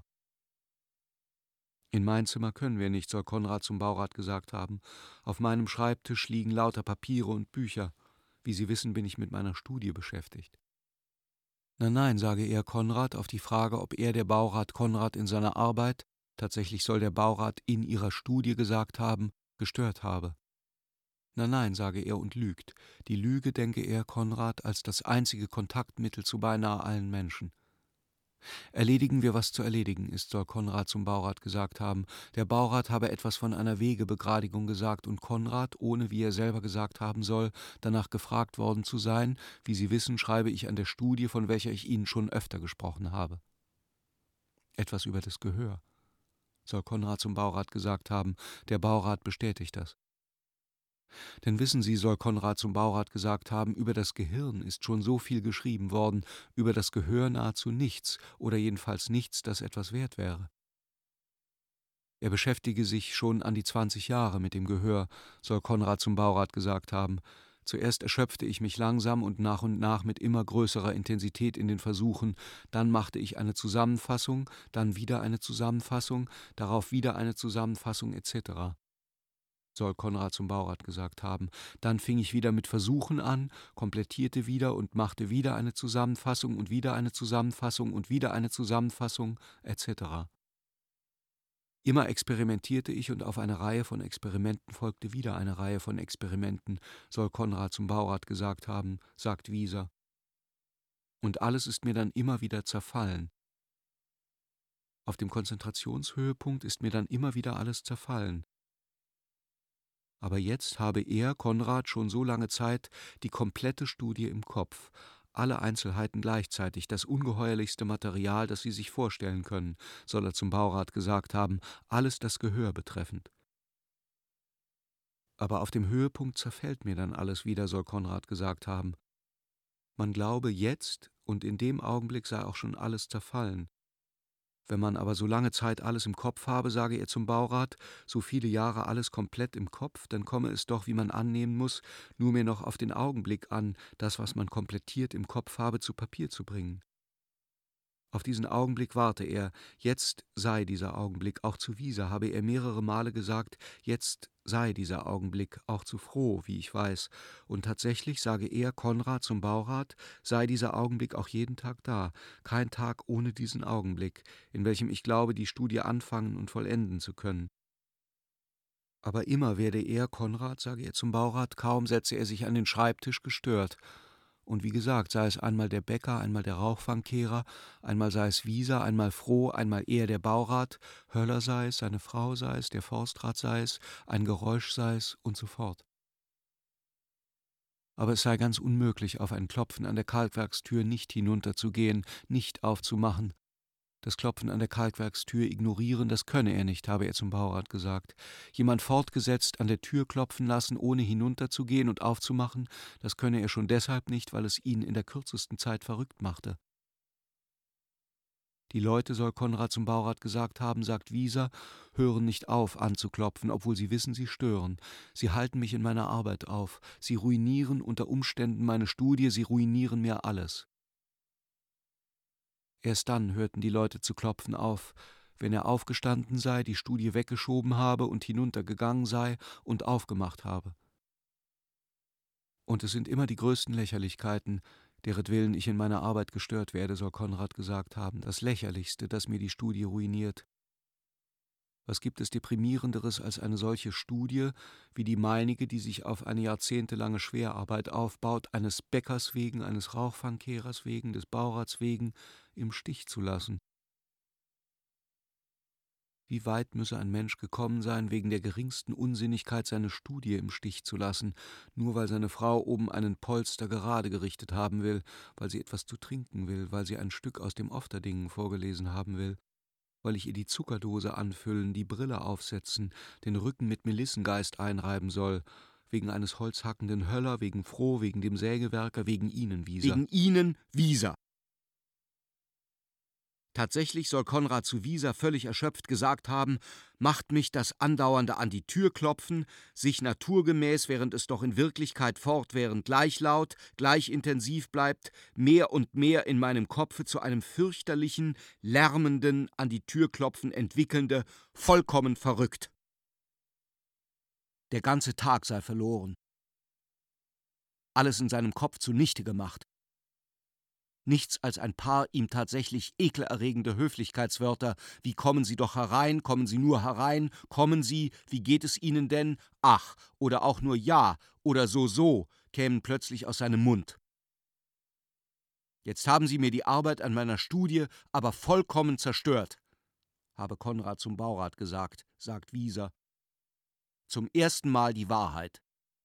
»In mein Zimmer können wir nicht«, soll Konrad zum Baurat gesagt haben, »auf meinem Schreibtisch liegen lauter Papiere und Bücher. Wie Sie wissen, bin ich mit meiner Studie beschäftigt.« »Nein, nein«, sage er Konrad auf die Frage, ob er, der Baurat, Konrad in seiner Arbeit, tatsächlich soll der Baurat in ihrer Studie gesagt haben, gestört habe. »Nein, nein«, sage er und lügt. Die Lüge denke er, Konrad, als das einzige Kontaktmittel zu beinahe allen Menschen. »Erledigen wir, was zu erledigen ist«, soll Konrad zum Baurat gesagt haben. Der Baurat habe etwas von einer Wegebegradigung gesagt und Konrad, ohne wie er selber gesagt haben soll, danach gefragt worden zu sein. Wie Sie wissen, schreibe ich an der Studie, von welcher ich Ihnen schon öfter gesprochen habe. Etwas über das Gehör, soll Konrad zum Baurat gesagt haben. Der Baurat bestätigt das. Denn wissen Sie, soll Konrad zum Baurat gesagt haben, über das Gehirn ist schon so viel geschrieben worden, über das Gehör nahezu nichts, oder jedenfalls nichts, das etwas wert wäre. Er beschäftige sich schon an die zwanzig Jahre mit dem Gehör, soll Konrad zum Baurat gesagt haben. Zuerst erschöpfte ich mich langsam und nach und nach mit immer größerer Intensität in den Versuchen, dann machte ich eine Zusammenfassung, dann wieder eine Zusammenfassung, darauf wieder eine Zusammenfassung et cetera, soll Konrad zum Baurat gesagt haben. Dann fing ich wieder mit Versuchen an, komplettierte wieder und machte wieder eine Zusammenfassung und wieder eine Zusammenfassung und wieder eine Zusammenfassung et cetera. Immer experimentierte ich und auf eine Reihe von Experimenten folgte wieder eine Reihe von Experimenten, soll Konrad zum Baurat gesagt haben, sagt Wieser. Und alles ist mir dann immer wieder zerfallen. Auf dem Konzentrationshöhepunkt ist mir dann immer wieder alles zerfallen. Aber jetzt habe er, Konrad, schon so lange Zeit die komplette Studie im Kopf, alle Einzelheiten gleichzeitig, das ungeheuerlichste Material, das Sie sich vorstellen können, soll er zum Baurat gesagt haben, alles das Gehör betreffend. Aber auf dem Höhepunkt zerfällt mir dann alles wieder, soll Konrad gesagt haben. Man glaube jetzt und in dem Augenblick sei auch schon alles zerfallen. Wenn man aber so lange Zeit alles im Kopf habe, sage er zum Baurat, so viele Jahre alles komplett im Kopf, dann komme es doch, wie man annehmen muss, nur mehr noch auf den Augenblick an, das, was man komplettiert im Kopf habe, zu Papier zu bringen. Auf diesen Augenblick warte er, jetzt sei dieser Augenblick, auch zu Wieser habe er mehrere Male gesagt, jetzt sei dieser Augenblick, auch zu Froh, wie ich weiß, und tatsächlich, sage er, Konrad zum Baurat, sei dieser Augenblick auch jeden Tag da, kein Tag ohne diesen Augenblick, in welchem ich glaube, die Studie anfangen und vollenden zu können. Aber immer werde er, Konrad, sage er zum Baurat, kaum setze er sich an den Schreibtisch, gestört. Und wie gesagt, sei es einmal der Bäcker, einmal der Rauchfangkehrer, einmal sei es Wieser, einmal Froh, einmal er der Baurat, Höller sei es, seine Frau sei es, der Forstrat sei es, ein Geräusch sei es und so fort. Aber es sei ganz unmöglich, auf ein Klopfen an der Kalkwerkstür nicht hinunterzugehen, nicht aufzumachen. Das Klopfen an der Kalkwerkstür ignorieren, das könne er nicht, habe er zum Baurat gesagt. Jemand fortgesetzt an der Tür klopfen lassen, ohne hinunterzugehen und aufzumachen, das könne er schon deshalb nicht, weil es ihn in der kürzesten Zeit verrückt machte. Die Leute, soll Konrad zum Baurat gesagt haben, sagt Wieser, hören nicht auf, anzuklopfen, obwohl sie wissen, sie stören. Sie halten mich in meiner Arbeit auf. Sie ruinieren unter Umständen meine Studie, sie ruinieren mir alles. Erst dann hörten die Leute zu klopfen auf, wenn er aufgestanden sei, die Studie weggeschoben habe und hinuntergegangen sei und aufgemacht habe. Und es sind immer die größten Lächerlichkeiten, deretwillen ich in meiner Arbeit gestört werde, soll Konrad gesagt haben, das Lächerlichste, das mir die Studie ruiniert. Was gibt es Deprimierenderes als eine solche Studie wie die meinige, die sich auf eine jahrzehntelange Schwerarbeit aufbaut, eines Bäckers wegen, eines Rauchfangkehrers wegen, des Baurats wegen im Stich zu lassen? Wie weit müsse ein Mensch gekommen sein, wegen der geringsten Unsinnigkeit seine Studie im Stich zu lassen, nur weil seine Frau oben einen Polster gerade gerichtet haben will, weil sie etwas zu trinken will, weil sie ein Stück aus dem Ofterdingen vorgelesen haben will, weil ich ihr die Zuckerdose anfüllen, die Brille aufsetzen, den Rücken mit Melissengeist einreiben soll, wegen eines holzhackenden Höller, wegen Froh, wegen dem Sägewerker, wegen Ihnen, Wieser. Wegen Ihnen, Wieser. Tatsächlich soll Konrad zu Wieser völlig erschöpft gesagt haben, macht mich das andauernde an die Tür klopfen, sich naturgemäß, während es doch in Wirklichkeit fortwährend gleich laut, gleich intensiv bleibt, mehr und mehr in meinem Kopfe zu einem fürchterlichen, lärmenden, an die Tür klopfen entwickelnde, vollkommen verrückt. Der ganze Tag sei verloren. Alles in seinem Kopf zunichte gemacht. Nichts als ein paar ihm tatsächlich ekelerregende Höflichkeitswörter, wie »kommen Sie doch herein«, »kommen Sie nur herein«, »kommen Sie«, »wie geht es Ihnen denn«, »ach« oder auch nur »ja« oder »so, so« kämen plötzlich aus seinem Mund. Jetzt haben Sie mir die Arbeit an meiner Studie aber vollkommen zerstört, habe Konrad zum Baurat gesagt, sagt Wieser. Zum ersten Mal die Wahrheit.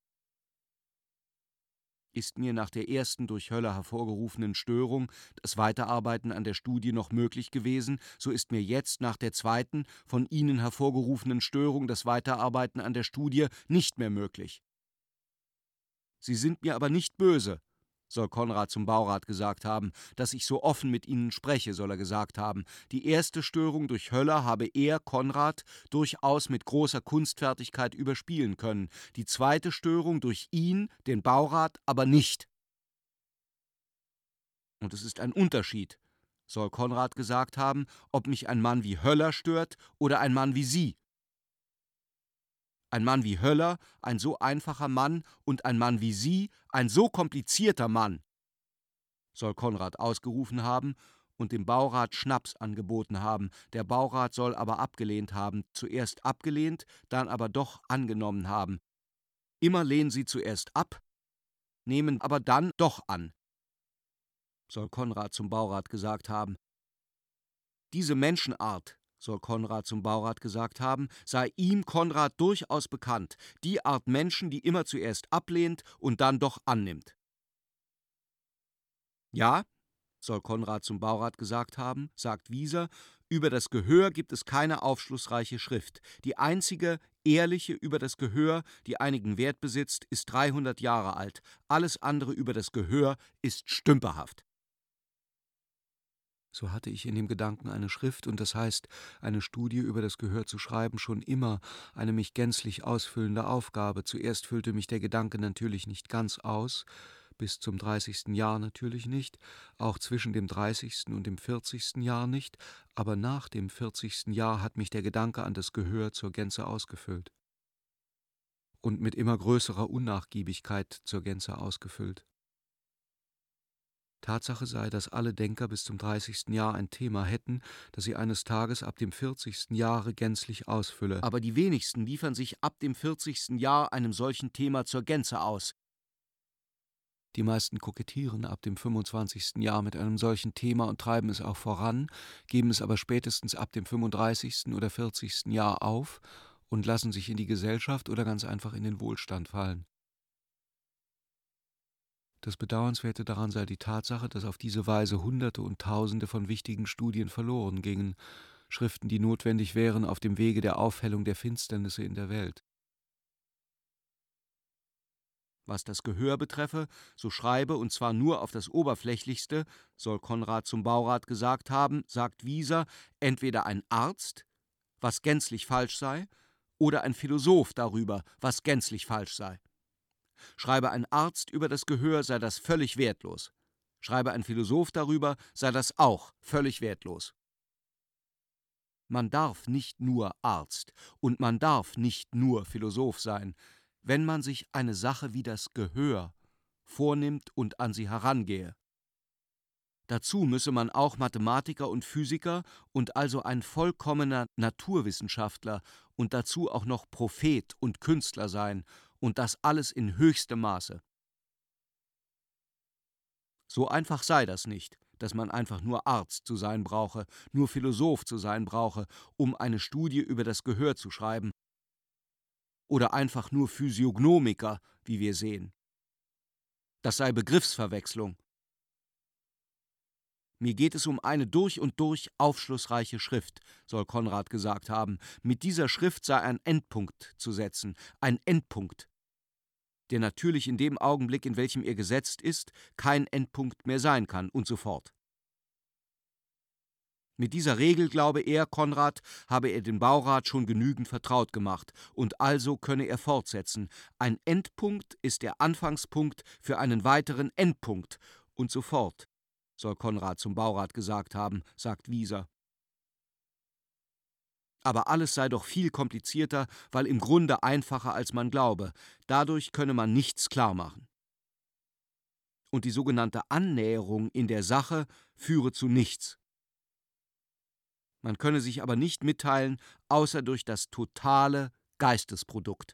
Ist mir nach der ersten durch Höller hervorgerufenen Störung das Weiterarbeiten an der Studie noch möglich gewesen, so ist mir jetzt nach der zweiten von Ihnen hervorgerufenen Störung das Weiterarbeiten an der Studie nicht mehr möglich. Sie sind mir aber nicht böse, soll Konrad zum Baurat gesagt haben, dass ich so offen mit Ihnen spreche, soll er gesagt haben. Die erste Störung durch Höller habe er, Konrad, durchaus mit großer Kunstfertigkeit überspielen können, die zweite Störung durch ihn, den Baurat, aber nicht. Und es ist ein Unterschied, soll Konrad gesagt haben, ob mich ein Mann wie Höller stört oder ein Mann wie Sie. Ein Mann wie Höller, ein so einfacher Mann, und ein Mann wie Sie, ein so komplizierter Mann, soll Konrad ausgerufen haben und dem Baurat Schnaps angeboten haben. Der Baurat soll aber abgelehnt haben, zuerst abgelehnt, dann aber doch angenommen haben. Immer lehnen Sie zuerst ab, nehmen aber dann doch an, soll Konrad zum Baurat gesagt haben. Diese Menschenart, soll Konrad zum Baurat gesagt haben, sei ihm, Konrad, durchaus bekannt, die Art Menschen, die immer zuerst ablehnt und dann doch annimmt. Ja, soll Konrad zum Baurat gesagt haben, sagt Wieser, über das Gehör gibt es keine aufschlussreiche Schrift. Die einzige, ehrliche über das Gehör, die einigen Wert besitzt, ist dreihundert Jahre alt. Alles andere über das Gehör ist stümperhaft. So hatte ich in dem Gedanken eine Schrift, und das heißt, eine Studie über das Gehör zu schreiben, schon immer eine mich gänzlich ausfüllende Aufgabe. Zuerst füllte mich der Gedanke natürlich nicht ganz aus, bis zum dreißigsten Jahr natürlich nicht, auch zwischen dem dreißigsten und dem vierzigsten Jahr nicht, aber nach dem vierzigsten Jahr hat mich der Gedanke an das Gehör zur Gänze ausgefüllt. Und mit immer größerer Unnachgiebigkeit zur Gänze ausgefüllt. Tatsache sei, dass alle Denker bis zum dreißigsten Jahr ein Thema hätten, das sie eines Tages ab dem vierzigsten Jahre gänzlich ausfülle. Aber die wenigsten liefern sich ab dem vierzigsten Jahr einem solchen Thema zur Gänze aus. Die meisten kokettieren ab dem fünfundzwanzigsten Jahr mit einem solchen Thema und treiben es auch voran, geben es aber spätestens ab dem fünfunddreißigsten oder vierzigsten Jahr auf und lassen sich in die Gesellschaft oder ganz einfach in den Wohlstand fallen. Das Bedauernswerte daran sei die Tatsache, dass auf diese Weise Hunderte und Tausende von wichtigen Studien verloren gingen, Schriften, die notwendig wären auf dem Wege der Aufhellung der Finsternisse in der Welt. Was das Gehör betreffe, so schreibe, und zwar nur auf das Oberflächlichste, soll Konrad zum Baurat gesagt haben, sagt Wieser, entweder ein Arzt, was gänzlich falsch sei, oder ein Philosoph darüber, was gänzlich falsch sei. Schreibe ein Arzt über das Gehör, sei das völlig wertlos. Schreibe ein Philosoph darüber, sei das auch völlig wertlos. Man darf nicht nur Arzt und man darf nicht nur Philosoph sein, wenn man sich eine Sache wie das Gehör vornimmt und an sie herangehe. Dazu müsse man auch Mathematiker und Physiker und also ein vollkommener Naturwissenschaftler und dazu auch noch Prophet und Künstler sein, und das alles in höchstem Maße. So einfach sei das nicht, dass man einfach nur Arzt zu sein brauche, nur Philosoph zu sein brauche, um eine Studie über das Gehör zu schreiben, oder einfach nur Physiognomiker, wie wir sehen. Das sei Begriffsverwechslung. Mir geht es um eine durch und durch aufschlussreiche Schrift, soll Konrad gesagt haben. Mit dieser Schrift sei ein Endpunkt zu setzen, ein Endpunkt, der natürlich in dem Augenblick, in welchem er gesetzt ist, kein Endpunkt mehr sein kann, und so fort. Mit dieser Regel, glaube er, Konrad, habe er den Baurat schon genügend vertraut gemacht, und also könne er fortsetzen. Ein Endpunkt ist der Anfangspunkt für einen weiteren Endpunkt, und so fort, soll Konrad zum Baurat gesagt haben, sagt Wieser. Aber alles sei doch viel komplizierter, weil im Grunde einfacher, als man glaube. Dadurch könne man nichts klar machen. Und die sogenannte Annäherung in der Sache führe zu nichts. Man könne sich aber nicht mitteilen, außer durch das totale Geistesprodukt.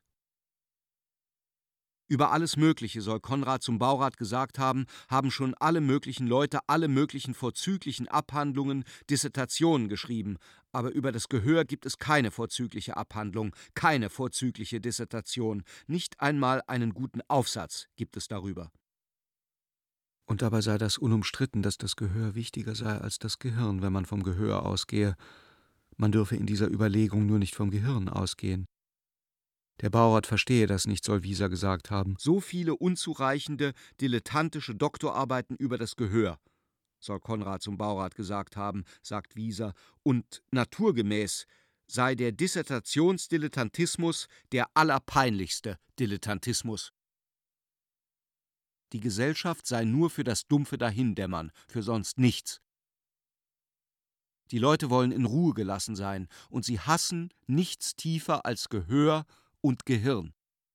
Über alles Mögliche, soll Konrad zum Baurat gesagt haben, haben schon alle möglichen Leute alle möglichen vorzüglichen Abhandlungen, Dissertationen geschrieben, aber über das Gehör gibt es keine vorzügliche Abhandlung, keine vorzügliche Dissertation, nicht einmal einen guten Aufsatz gibt es darüber. Und dabei sei das unumstritten, dass das Gehör wichtiger sei als das Gehirn, wenn man vom Gehör ausgehe. Man dürfe in dieser Überlegung nur nicht vom Gehirn ausgehen. Der Baurat verstehe das nicht, soll Wieser gesagt haben. So viele unzureichende, dilettantische Doktorarbeiten über das Gehör, soll Konrad zum Baurat gesagt haben, sagt Wieser, und naturgemäß sei der Dissertationsdilettantismus der allerpeinlichste Dilettantismus. Die Gesellschaft sei nur für das dumpfe Dahindämmern, für sonst nichts. Die Leute wollen in Ruhe gelassen sein, und sie hassen nichts tiefer als Gehör und Gehirn.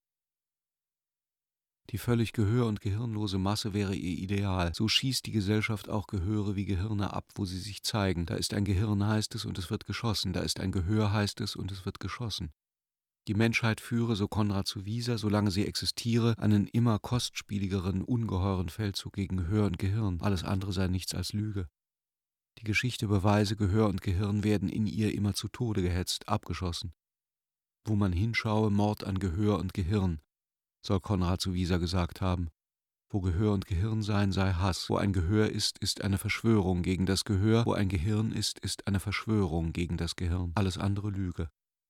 Die völlig gehör- und gehirnlose Masse wäre ihr Ideal. So schießt die Gesellschaft auch Gehöre wie Gehirne ab, wo sie sich zeigen. Da ist ein Gehirn, heißt es, und es wird geschossen. Da ist ein Gehör, heißt es, und es wird geschossen. Die Menschheit führe, so Konrad zu Wieser, solange sie existiere, einen immer kostspieligeren, ungeheuren Feldzug gegen Gehör und Gehirn. Alles andere sei nichts als Lüge. Die Geschichte beweise, Gehör und Gehirn werden in ihr immer zu Tode gehetzt, abgeschossen. Wo man hinschaue, Mord an Gehör und Gehirn, soll Konrad zu Wieser gesagt haben. Wo Gehör und Gehirn sein, sei Hass. Wo ein Gehör ist, ist eine Verschwörung gegen das Gehör. Wo ein Gehirn ist, ist eine Verschwörung gegen das Gehirn. Alles andere Lüge.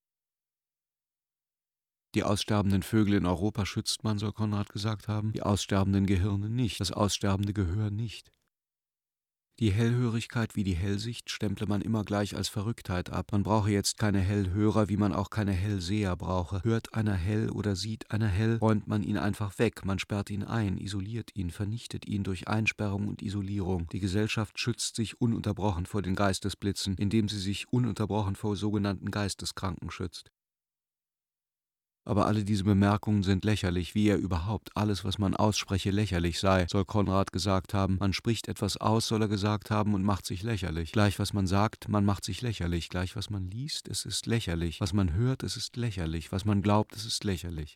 Die aussterbenden Vögel in Europa schützt man, soll Konrad gesagt haben, die aussterbenden Gehirne nicht, das aussterbende Gehör nicht. Die Hellhörigkeit wie die Hellsicht stemple man immer gleich als Verrücktheit ab. Man brauche jetzt keine Hellhörer, wie man auch keine Hellseher brauche. Hört einer hell oder sieht einer hell, räumt man ihn einfach weg, man sperrt ihn ein, isoliert ihn, vernichtet ihn durch Einsperrung und Isolierung. Die Gesellschaft schützt sich ununterbrochen vor den Geistesblitzen, indem sie sich ununterbrochen vor sogenannten Geisteskranken schützt. Aber alle diese Bemerkungen sind lächerlich, wie ja überhaupt alles, was man ausspreche, lächerlich sei, soll Konrad gesagt haben. Man spricht etwas aus, soll er gesagt haben, und macht sich lächerlich. Gleich was man sagt, man macht sich lächerlich. Gleich was man liest, es ist lächerlich. Was man hört, es ist lächerlich. Was man glaubt, es ist lächerlich.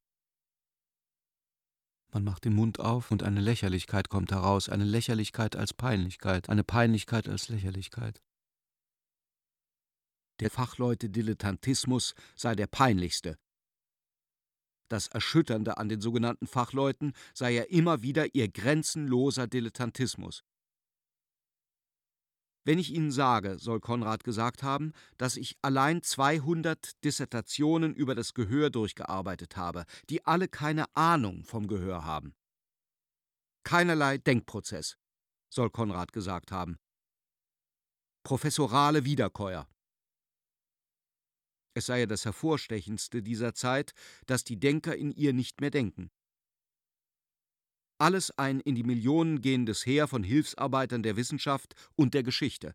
Man macht den Mund auf und eine Lächerlichkeit kommt heraus, eine Lächerlichkeit als Peinlichkeit, eine Peinlichkeit als Lächerlichkeit. Der Fachleute Dilettantismus sei der peinlichste. Das Erschütternde an den sogenannten Fachleuten sei ja immer wieder ihr grenzenloser Dilettantismus. Wenn ich Ihnen sage, soll Konrad gesagt haben, dass ich allein zweihundert Dissertationen über das Gehör durchgearbeitet habe, die alle keine Ahnung vom Gehör haben. Keinerlei Denkprozess, soll Konrad gesagt haben. Professorale Wiederkäuer. Es sei ja das Hervorstechendste dieser Zeit, dass die Denker in ihr nicht mehr denken. Alles ein in die Millionen gehendes Heer von Hilfsarbeitern der Wissenschaft und der Geschichte.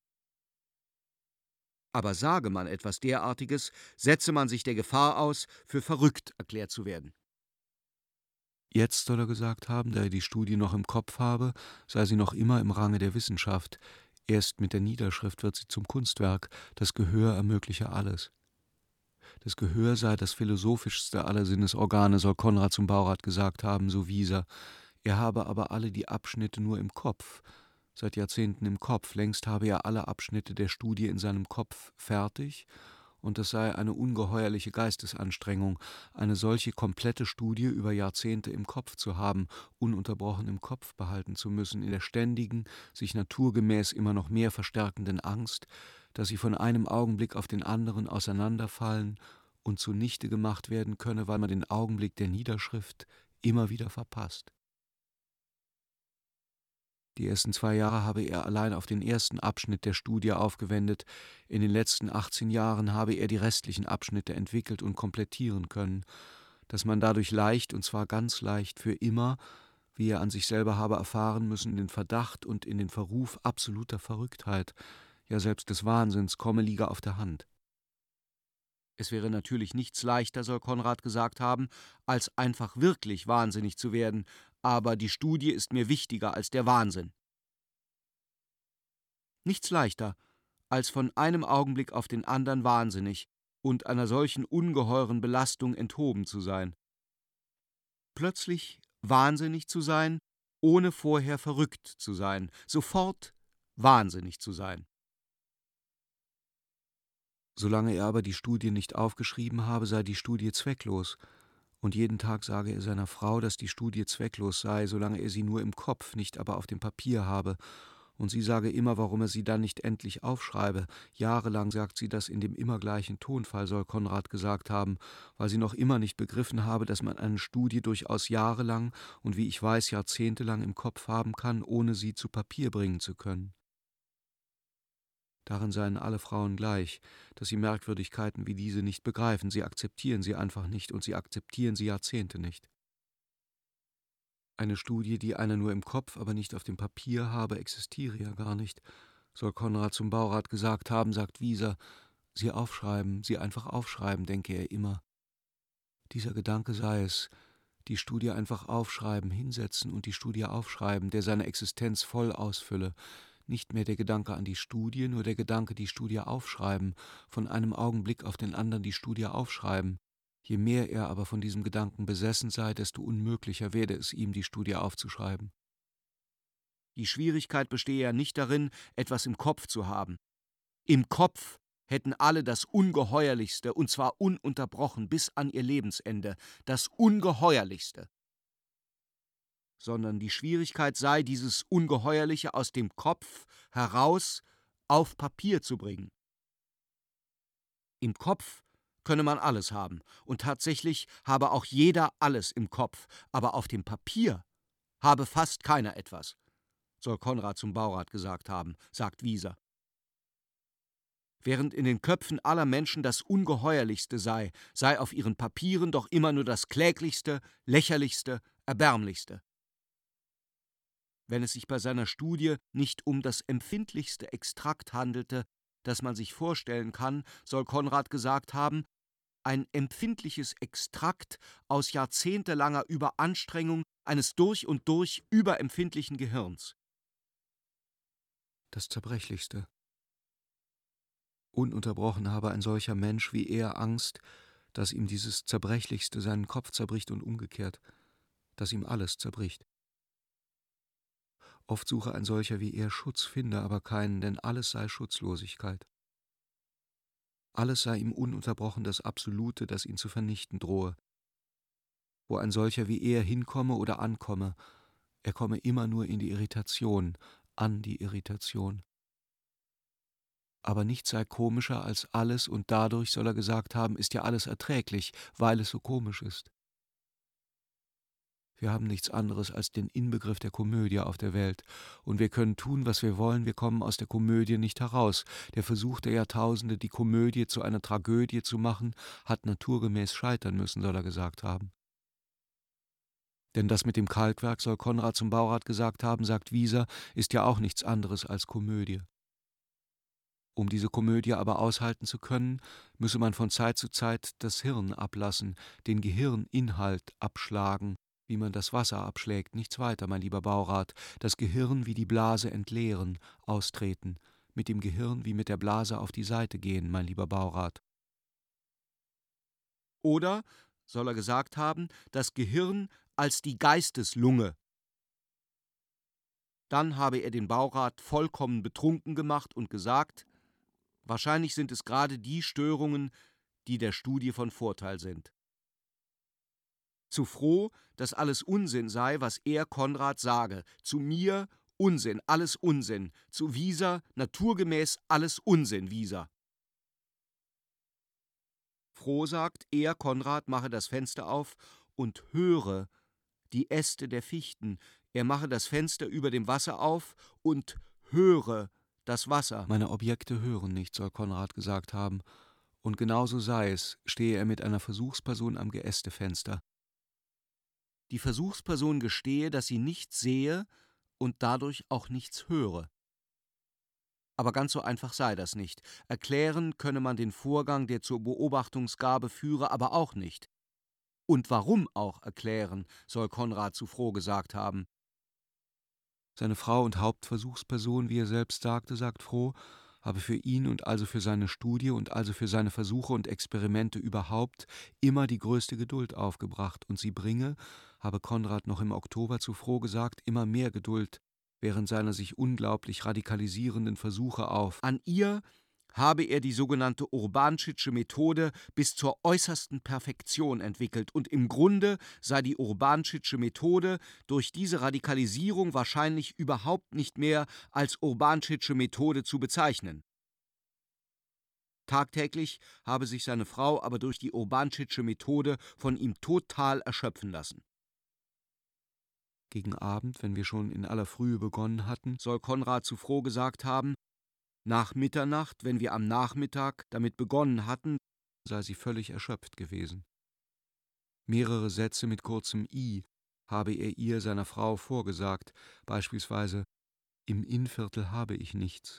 Aber sage man etwas derartiges, setze man sich der Gefahr aus, für verrückt erklärt zu werden. Jetzt soll er gesagt haben, da er die Studie noch im Kopf habe, sei sie noch immer im Range der Wissenschaft. Erst mit der Niederschrift wird sie zum Kunstwerk. Das Gehör ermögliche alles. Das Gehör sei das philosophischste aller Sinnesorgane, soll Konrad zum Baurat gesagt haben, so Wieser. Er habe aber alle die Abschnitte nur im Kopf, seit Jahrzehnten im Kopf. Längst habe er alle Abschnitte der Studie in seinem Kopf fertig, und es sei eine ungeheuerliche Geistesanstrengung, eine solche komplette Studie über Jahrzehnte im Kopf zu haben, ununterbrochen im Kopf behalten zu müssen, in der ständigen, sich naturgemäß immer noch mehr verstärkenden Angst, dass sie von einem Augenblick auf den anderen auseinanderfallen und zunichte gemacht werden könne, weil man den Augenblick der Niederschrift immer wieder verpasst. Die ersten zwei Jahre habe er allein auf den ersten Abschnitt der Studie aufgewendet, in den letzten achtzehn Jahren habe er die restlichen Abschnitte entwickelt und komplettieren können, dass man dadurch leicht, und zwar ganz leicht für immer, wie er an sich selber habe erfahren müssen, in den Verdacht und in den Verruf absoluter Verrücktheit, ja selbst des Wahnsinns komme, liege auf der Hand. Es wäre natürlich nichts leichter, soll Konrad gesagt haben, als einfach wirklich wahnsinnig zu werden, aber die Studie ist mir wichtiger als der Wahnsinn. Nichts leichter, als von einem Augenblick auf den anderen wahnsinnig und einer solchen ungeheuren Belastung enthoben zu sein. Plötzlich wahnsinnig zu sein, ohne vorher verrückt zu sein, sofort wahnsinnig zu sein. Solange er aber die Studie nicht aufgeschrieben habe, sei die Studie zwecklos, und jeden Tag sage er seiner Frau, dass die Studie zwecklos sei, solange er sie nur im Kopf, nicht aber auf dem Papier habe, und sie sage immer, warum er sie dann nicht endlich aufschreibe. Jahrelang sagt sie das in dem immer gleichen Tonfall, soll Konrad gesagt haben, weil sie noch immer nicht begriffen habe, dass man eine Studie durchaus jahrelang und wie ich weiß jahrzehntelang im Kopf haben kann, ohne sie zu Papier bringen zu können. Darin seien alle Frauen gleich, dass sie Merkwürdigkeiten wie diese nicht begreifen, sie akzeptieren sie einfach nicht und sie akzeptieren sie Jahrzehnte nicht. Eine Studie, die einer nur im Kopf, aber nicht auf dem Papier habe, existiere ja gar nicht, soll Konrad zum Baurat gesagt haben, sagt Wieser, sie aufschreiben, sie einfach aufschreiben, denke er immer. Dieser Gedanke sei es, die Studie einfach aufschreiben, hinsetzen und die Studie aufschreiben, der seine Existenz voll ausfülle. Nicht mehr der Gedanke an die Studie, nur der Gedanke, die Studie aufschreiben, von einem Augenblick auf den anderen die Studie aufschreiben. Je mehr er aber von diesem Gedanken besessen sei, desto unmöglicher werde es ihm, die Studie aufzuschreiben. Die Schwierigkeit bestehe ja nicht darin, etwas im Kopf zu haben. Im Kopf hätten alle das Ungeheuerlichste, und zwar ununterbrochen bis an ihr Lebensende, das Ungeheuerlichste. Sondern die Schwierigkeit sei, dieses Ungeheuerliche aus dem Kopf heraus auf Papier zu bringen. Im Kopf könne man alles haben, und tatsächlich habe auch jeder alles im Kopf, aber auf dem Papier habe fast keiner etwas, soll Konrad zum Baurat gesagt haben, sagt Wieser. Während in den Köpfen aller Menschen das Ungeheuerlichste sei, sei auf ihren Papieren doch immer nur das Kläglichste, Lächerlichste, Erbärmlichste. Wenn es sich bei seiner Studie nicht um das empfindlichste Extrakt handelte, das man sich vorstellen kann, soll Konrad gesagt haben, ein empfindliches Extrakt aus jahrzehntelanger Überanstrengung eines durch und durch überempfindlichen Gehirns. Das Zerbrechlichste. Ununterbrochen habe ein solcher Mensch wie er Angst, dass ihm dieses Zerbrechlichste seinen Kopf zerbricht und umgekehrt, dass ihm alles zerbricht. Oft suche ein solcher wie er Schutz, finde aber keinen, denn alles sei Schutzlosigkeit. Alles sei ihm ununterbrochen das Absolute, das ihn zu vernichten drohe. Wo ein solcher wie er hinkomme oder ankomme, er komme immer nur in die Irritation, an die Irritation. Aber nichts sei komischer als alles, und dadurch, soll er gesagt haben, ist ja alles erträglich, weil es so komisch ist. Wir haben nichts anderes als den Inbegriff der Komödie auf der Welt, und wir können tun, was wir wollen, wir kommen aus der Komödie nicht heraus. Der Versuch der Jahrtausende, die Komödie zu einer Tragödie zu machen, hat naturgemäß scheitern müssen, soll er gesagt haben. Denn das mit dem Kalkwerk, soll Konrad zum Baurat gesagt haben, sagt Wieser, ist ja auch nichts anderes als Komödie. Um diese Komödie aber aushalten zu können, müsse man von Zeit zu Zeit das Hirn ablassen, den Gehirninhalt abschlagen, Wie man das Wasser abschlägt, nichts weiter, mein lieber Baurat. Das Gehirn wie die Blase entleeren, austreten, mit dem Gehirn wie mit der Blase auf die Seite gehen, mein lieber Baurat. Oder, soll er gesagt haben, das Gehirn als die Geisteslunge. Dann habe er den Baurat vollkommen betrunken gemacht und gesagt, wahrscheinlich sind es gerade die Störungen, die der Studie von Vorteil sind. Zu froh, dass alles Unsinn sei, was er, Konrad, sage. Zu mir Unsinn, alles Unsinn. Zu Wieser naturgemäß alles Unsinn, Wieser. Froh sagt, er, Konrad, mache das Fenster auf und höre die Äste der Fichten. Er mache das Fenster über dem Wasser auf und höre das Wasser. Meine Objekte hören nicht, soll Konrad gesagt haben. Und genauso sei es, stehe er mit einer Versuchsperson am Geästefenster. Die Versuchsperson gestehe, dass sie nichts sehe und dadurch auch nichts höre. Aber ganz so einfach sei das nicht. Erklären könne man den Vorgang, der zur Beobachtungsgabe führe, aber auch nicht. Und warum auch erklären, soll Konrad zu Froh gesagt haben. Seine Frau und Hauptversuchsperson, wie er selbst sagte, sagt Froh, habe für ihn und also für seine Studie und also für seine Versuche und Experimente überhaupt immer die größte Geduld aufgebracht, und sie bringe, habe Konrad noch im Oktober zu Froh gesagt, immer mehr Geduld während seiner sich unglaublich radikalisierenden Versuche auf. An ihr habe er die sogenannte Urbanschitsche Methode bis zur äußersten Perfektion entwickelt, und im Grunde sei die Urbanschitsche Methode durch diese Radikalisierung wahrscheinlich überhaupt nicht mehr als Urbanschitsche Methode zu bezeichnen. Tagtäglich habe sich seine Frau aber durch die Urbanschitsche Methode von ihm total erschöpfen lassen. Gegen Abend, wenn wir schon in aller Frühe begonnen hatten, soll Konrad zu Froh gesagt haben, nach Mitternacht, wenn wir am Nachmittag damit begonnen hatten, sei sie völlig erschöpft gewesen. Mehrere Sätze mit kurzem I habe er ihr, seiner Frau, vorgesagt, beispielsweise »Im Innviertel habe ich nichts«.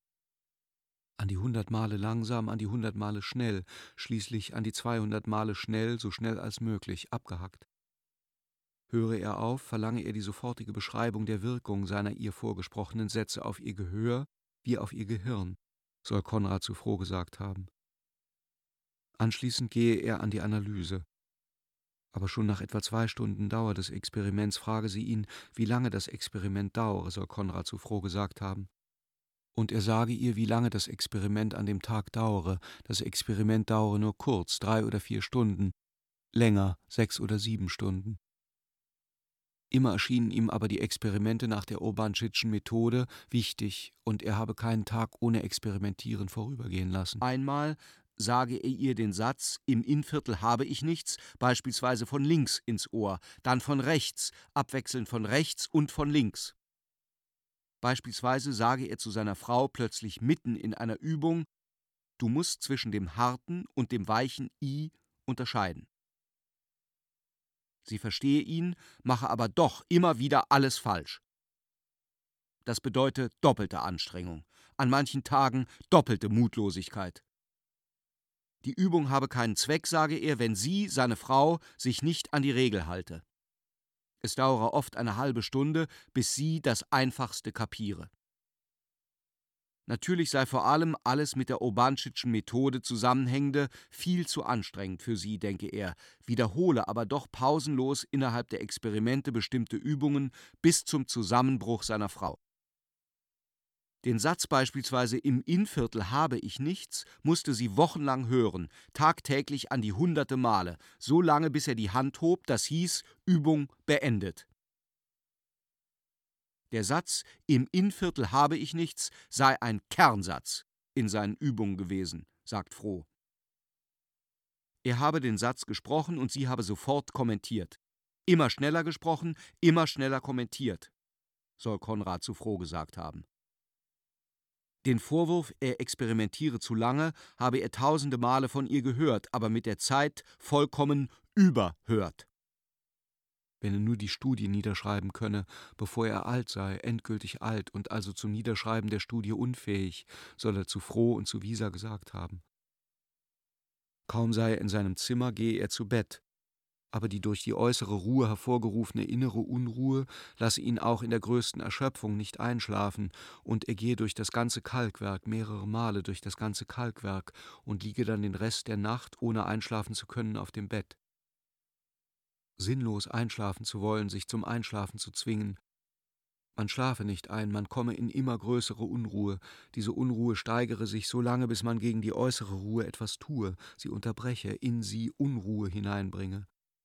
An die hundert Male langsam, an die hundert Male schnell, schließlich an die zweihundert Male schnell, so schnell als möglich, abgehackt. Höre er auf, verlange er die sofortige Beschreibung der Wirkung seiner ihr vorgesprochenen Sätze auf ihr Gehör wie auf ihr Gehirn, soll Konrad zu Froh gesagt haben. Anschließend gehe er an die Analyse. Aber schon nach etwa zwei Stunden Dauer des Experiments frage sie ihn, wie lange das Experiment dauere, soll Konrad zu Froh gesagt haben. Und er sage ihr, wie lange das Experiment an dem Tag dauere. Das Experiment dauere nur kurz, drei oder vier Stunden, länger, sechs oder sieben Stunden. Immer erschienen ihm aber die Experimente nach der Urbanschitschen Methode wichtig, und er habe keinen Tag ohne Experimentieren vorübergehen lassen. Einmal sage er ihr den Satz, im Innviertel habe ich nichts, beispielsweise von links ins Ohr, dann von rechts, abwechselnd von rechts und von links. Beispielsweise sage er zu seiner Frau plötzlich mitten in einer Übung, du musst zwischen dem harten und dem weichen I unterscheiden. Sie verstehe ihn, mache aber doch immer wieder alles falsch. Das bedeute doppelte Anstrengung, an manchen Tagen doppelte Mutlosigkeit. Die Übung habe keinen Zweck, sage er, wenn sie, seine Frau, sich nicht an die Regel halte. Es dauere oft eine halbe Stunde, bis sie das Einfachste kapiere. Natürlich sei vor allem alles mit der Urbanschitschen Methode zusammenhängende viel zu anstrengend für sie, denke er, wiederhole aber doch pausenlos innerhalb der Experimente bestimmte Übungen bis zum Zusammenbruch seiner Frau. Den Satz beispielsweise im Innviertel habe ich nichts, musste sie wochenlang hören, tagtäglich an die hunderte Male, so lange bis er die Hand hob, das hieß Übung beendet. Der Satz, im Innviertel habe ich nichts, sei ein Kernsatz in seinen Übungen gewesen, sagt Froh. Er habe den Satz gesprochen und sie habe sofort kommentiert. Immer schneller gesprochen, immer schneller kommentiert, soll Konrad zu Froh gesagt haben. Den Vorwurf, er experimentiere zu lange, habe er tausende Male von ihr gehört, aber mit der Zeit vollkommen überhört. Wenn er nur die Studie niederschreiben könne, bevor er alt sei, endgültig alt und also zum Niederschreiben der Studie unfähig, soll er zu Froh und zu Wieser gesagt haben. Kaum sei er in seinem Zimmer, gehe er zu Bett. aber die durch die äußere Ruhe hervorgerufene innere Unruhe lasse ihn auch in der größten Erschöpfung nicht einschlafen, und er gehe durch das ganze Kalkwerk, mehrere Male durch das ganze Kalkwerk, und liege dann den Rest der Nacht, ohne einschlafen zu können, auf dem Bett. Sinnlos einschlafen zu wollen, sich zum Einschlafen zu zwingen. Man schlafe nicht ein, man komme in immer größere Unruhe. Diese Unruhe steigere sich so lange, bis man gegen die äußere Ruhe etwas tue, sie unterbreche, in sie Unruhe hineinbringe.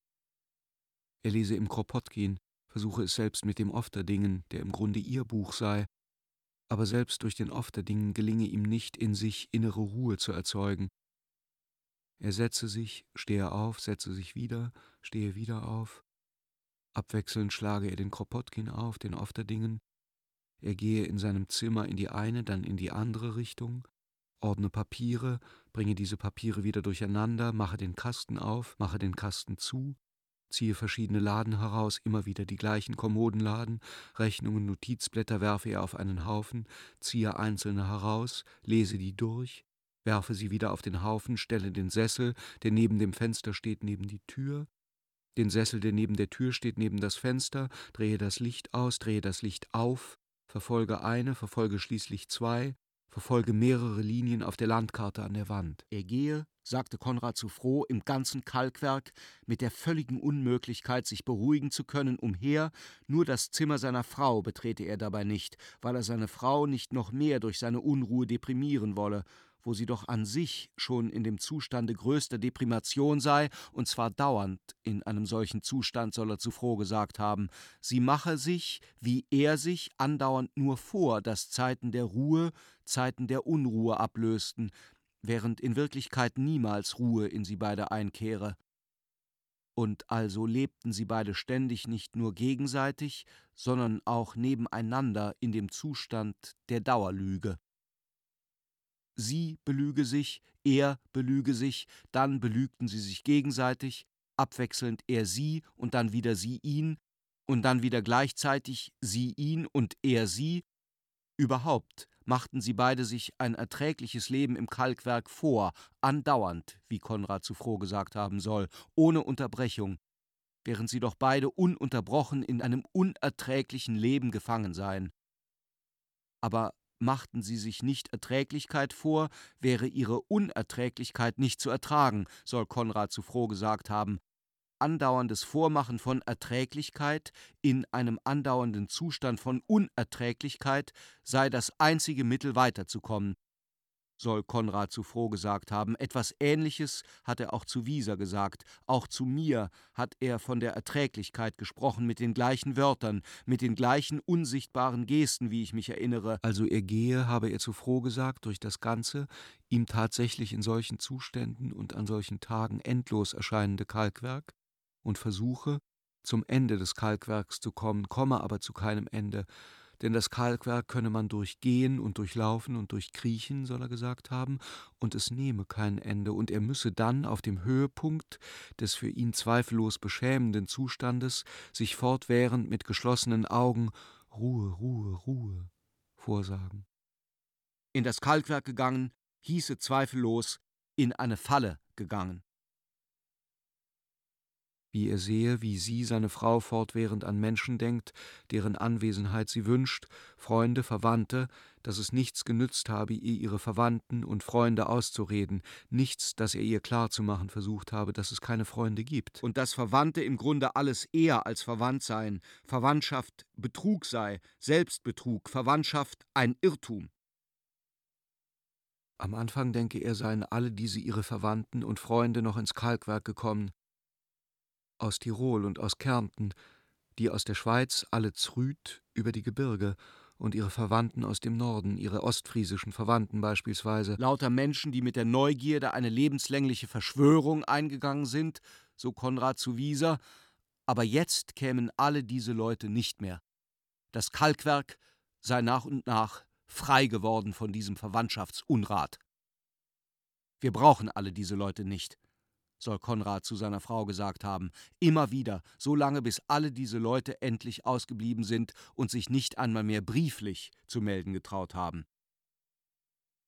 Er lese im Kropotkin, versuche es selbst mit dem Ofterdingen, der im Grunde ihr Buch sei, aber selbst durch den Ofterdingen gelinge ihm nicht, in sich innere Ruhe zu erzeugen. Er setze sich, stehe auf, setze sich wieder, stehe wieder auf. Abwechselnd schlage er den Kropotkin auf, den Ofterdingen. Er gehe in seinem Zimmer in die eine, dann in die andere Richtung, ordne Papiere, bringe diese Papiere wieder durcheinander, mache den Kasten auf, mache den Kasten zu, ziehe verschiedene Laden heraus, immer wieder die gleichen Kommodenladen, Rechnungen, Notizblätter werfe er auf einen Haufen, ziehe einzelne heraus, lese die durch, werfe sie wieder auf den Haufen, stelle den Sessel, der neben dem Fenster steht, neben die Tür, den Sessel, der neben der Tür steht, neben das Fenster, drehe das Licht aus, drehe das Licht auf, verfolge eine, verfolge schließlich zwei, verfolge mehrere Linien auf der Landkarte an der Wand. Er gehe, sagte Konrad zu Froh, im ganzen Kalkwerk mit der völligen Unmöglichkeit, sich beruhigen zu können, umher, nur das Zimmer seiner Frau betrete er dabei nicht, weil er seine Frau nicht noch mehr durch seine Unruhe deprimieren wolle, wo sie doch an sich schon in dem Zustande größter Deprimation sei, und zwar dauernd in einem solchen Zustand, soll er zu Froh gesagt haben. Sie mache sich, wie er sich, andauernd nur vor, dass Zeiten der Ruhe Zeiten der Unruhe ablösten, während in Wirklichkeit niemals Ruhe in sie beide einkehre. Und also lebten sie beide ständig nicht nur gegenseitig, sondern auch nebeneinander in dem Zustand der Dauerlüge. Sie belüge sich, er belüge sich, dann belügten sie sich gegenseitig, abwechselnd er sie und dann wieder sie ihn, und dann wieder gleichzeitig sie ihn und er sie. Überhaupt machten sie beide sich ein erträgliches Leben im Kalkwerk vor, andauernd, wie Konrad zu Froh gesagt haben soll, ohne Unterbrechung, während sie doch beide ununterbrochen in einem unerträglichen Leben gefangen seien. Aber machten sie sich nicht Erträglichkeit vor, wäre ihre Unerträglichkeit nicht zu ertragen, soll Konrad zu Froh gesagt haben. Andauerndes Vormachen von Erträglichkeit in einem andauernden Zustand von Unerträglichkeit sei das einzige Mittel, weiterzukommen, soll Konrad zu Froh gesagt haben. Etwas Ähnliches hat er auch zu Wieser gesagt. Auch zu mir hat er von der Erträglichkeit gesprochen, mit den gleichen Wörtern, mit den gleichen unsichtbaren Gesten, wie ich mich erinnere. Also er gehe, habe er zu Froh gesagt, durch das Ganze, ihm tatsächlich in solchen Zuständen und an solchen Tagen endlos erscheinende Kalkwerk, und versuche, zum Ende des Kalkwerks zu kommen, komme aber zu keinem Ende. Denn das Kalkwerk könne man durchgehen und durchlaufen und durchkriechen, soll er gesagt haben, und es nehme kein Ende, und er müsse dann auf dem Höhepunkt des für ihn zweifellos beschämenden Zustandes sich fortwährend mit geschlossenen Augen Ruhe, Ruhe, Ruhe vorsagen. In das Kalkwerk gegangen, hieße zweifellos in eine Falle gegangen. Wie er sehe, wie sie, seine Frau, fortwährend an Menschen denkt, deren Anwesenheit sie wünscht, Freunde, Verwandte, dass es nichts genützt habe, ihr ihre Verwandten und Freunde auszureden, nichts, dass er ihr klarzumachen versucht habe, dass es keine Freunde gibt. Und dass Verwandte im Grunde alles eher als verwandt seien, Verwandtschaft Betrug sei, Selbstbetrug, Verwandtschaft ein Irrtum. Am Anfang, denke er, seien alle diese ihre Verwandten und Freunde noch ins Kalkwerk gekommen, aus Tirol und aus Kärnten, die aus der Schweiz alle z'Rüt über die Gebirge, und ihre Verwandten aus dem Norden, ihre ostfriesischen Verwandten beispielsweise. Lauter Menschen, die mit der Neugierde eine lebenslängliche Verschwörung eingegangen sind, so Konrad zu Wieser, aber jetzt kämen alle diese Leute nicht mehr. Das Kalkwerk sei nach und nach frei geworden von diesem Verwandtschaftsunrat. Wir brauchen alle diese Leute nicht, soll Konrad zu seiner Frau gesagt haben, immer wieder, so lange bis alle diese Leute endlich ausgeblieben sind und sich nicht einmal mehr brieflich zu melden getraut haben.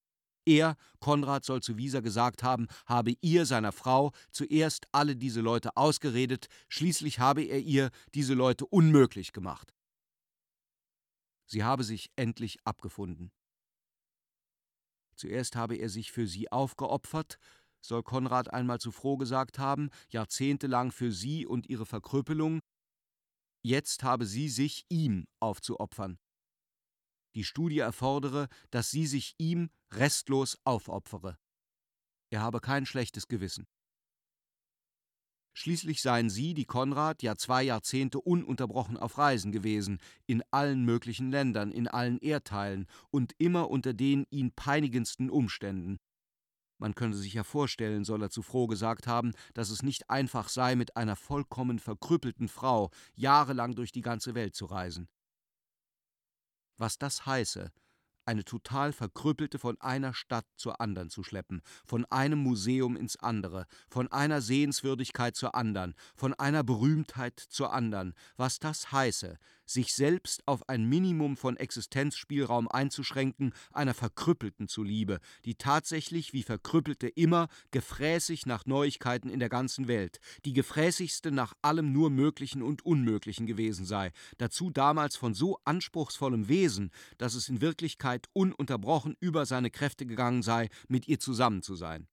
Er, Konrad, soll zu Wieser gesagt haben, habe ihr, seiner Frau, zuerst alle diese Leute ausgeredet, schließlich habe er ihr diese Leute unmöglich gemacht. Sie habe sich endlich abgefunden. Zuerst habe er sich für sie aufgeopfert, soll Konrad einmal zu Froh gesagt haben, jahrzehntelang für sie und ihre Verkrüppelung. Jetzt habe sie sich ihm aufzuopfern. Die Studie erfordere, dass sie sich ihm restlos aufopfere. Er habe kein schlechtes Gewissen. Schließlich seien sie, die Konrad, ja zwei Jahrzehnte ununterbrochen auf Reisen gewesen, in allen möglichen Ländern, in allen Erdteilen und immer unter den ihn peinigendsten Umständen. Man könne sich ja vorstellen, soll er zu Froh gesagt haben, dass es nicht einfach sei, mit einer vollkommen verkrüppelten Frau jahrelang durch die ganze Welt zu reisen. Was das heiße, eine total Verkrüppelte von einer Stadt zur anderen zu schleppen, von einem Museum ins andere, von einer Sehenswürdigkeit zur anderen, von einer Berühmtheit zur anderen, was das heiße, sich selbst auf ein Minimum von Existenzspielraum einzuschränken, einer Verkrüppelten zuliebe, die tatsächlich wie Verkrüppelte immer gefräßig nach Neuigkeiten in der ganzen Welt, die gefräßigste nach allem nur Möglichen und Unmöglichen gewesen sei, dazu damals von so anspruchsvollem Wesen, dass es in Wirklichkeit ununterbrochen über seine Kräfte gegangen sei, mit ihr zusammen zu sein.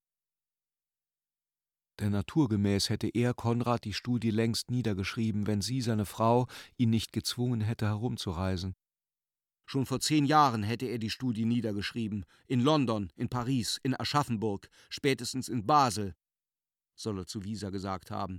Denn naturgemäß hätte er, Konrad, die Studie längst niedergeschrieben, wenn sie, seine Frau, ihn nicht gezwungen hätte, herumzureisen. Schon vor zehn Jahren hätte er die Studie niedergeschrieben, in London, in Paris, in Aschaffenburg, spätestens in Basel, soll er zu Wieser gesagt haben.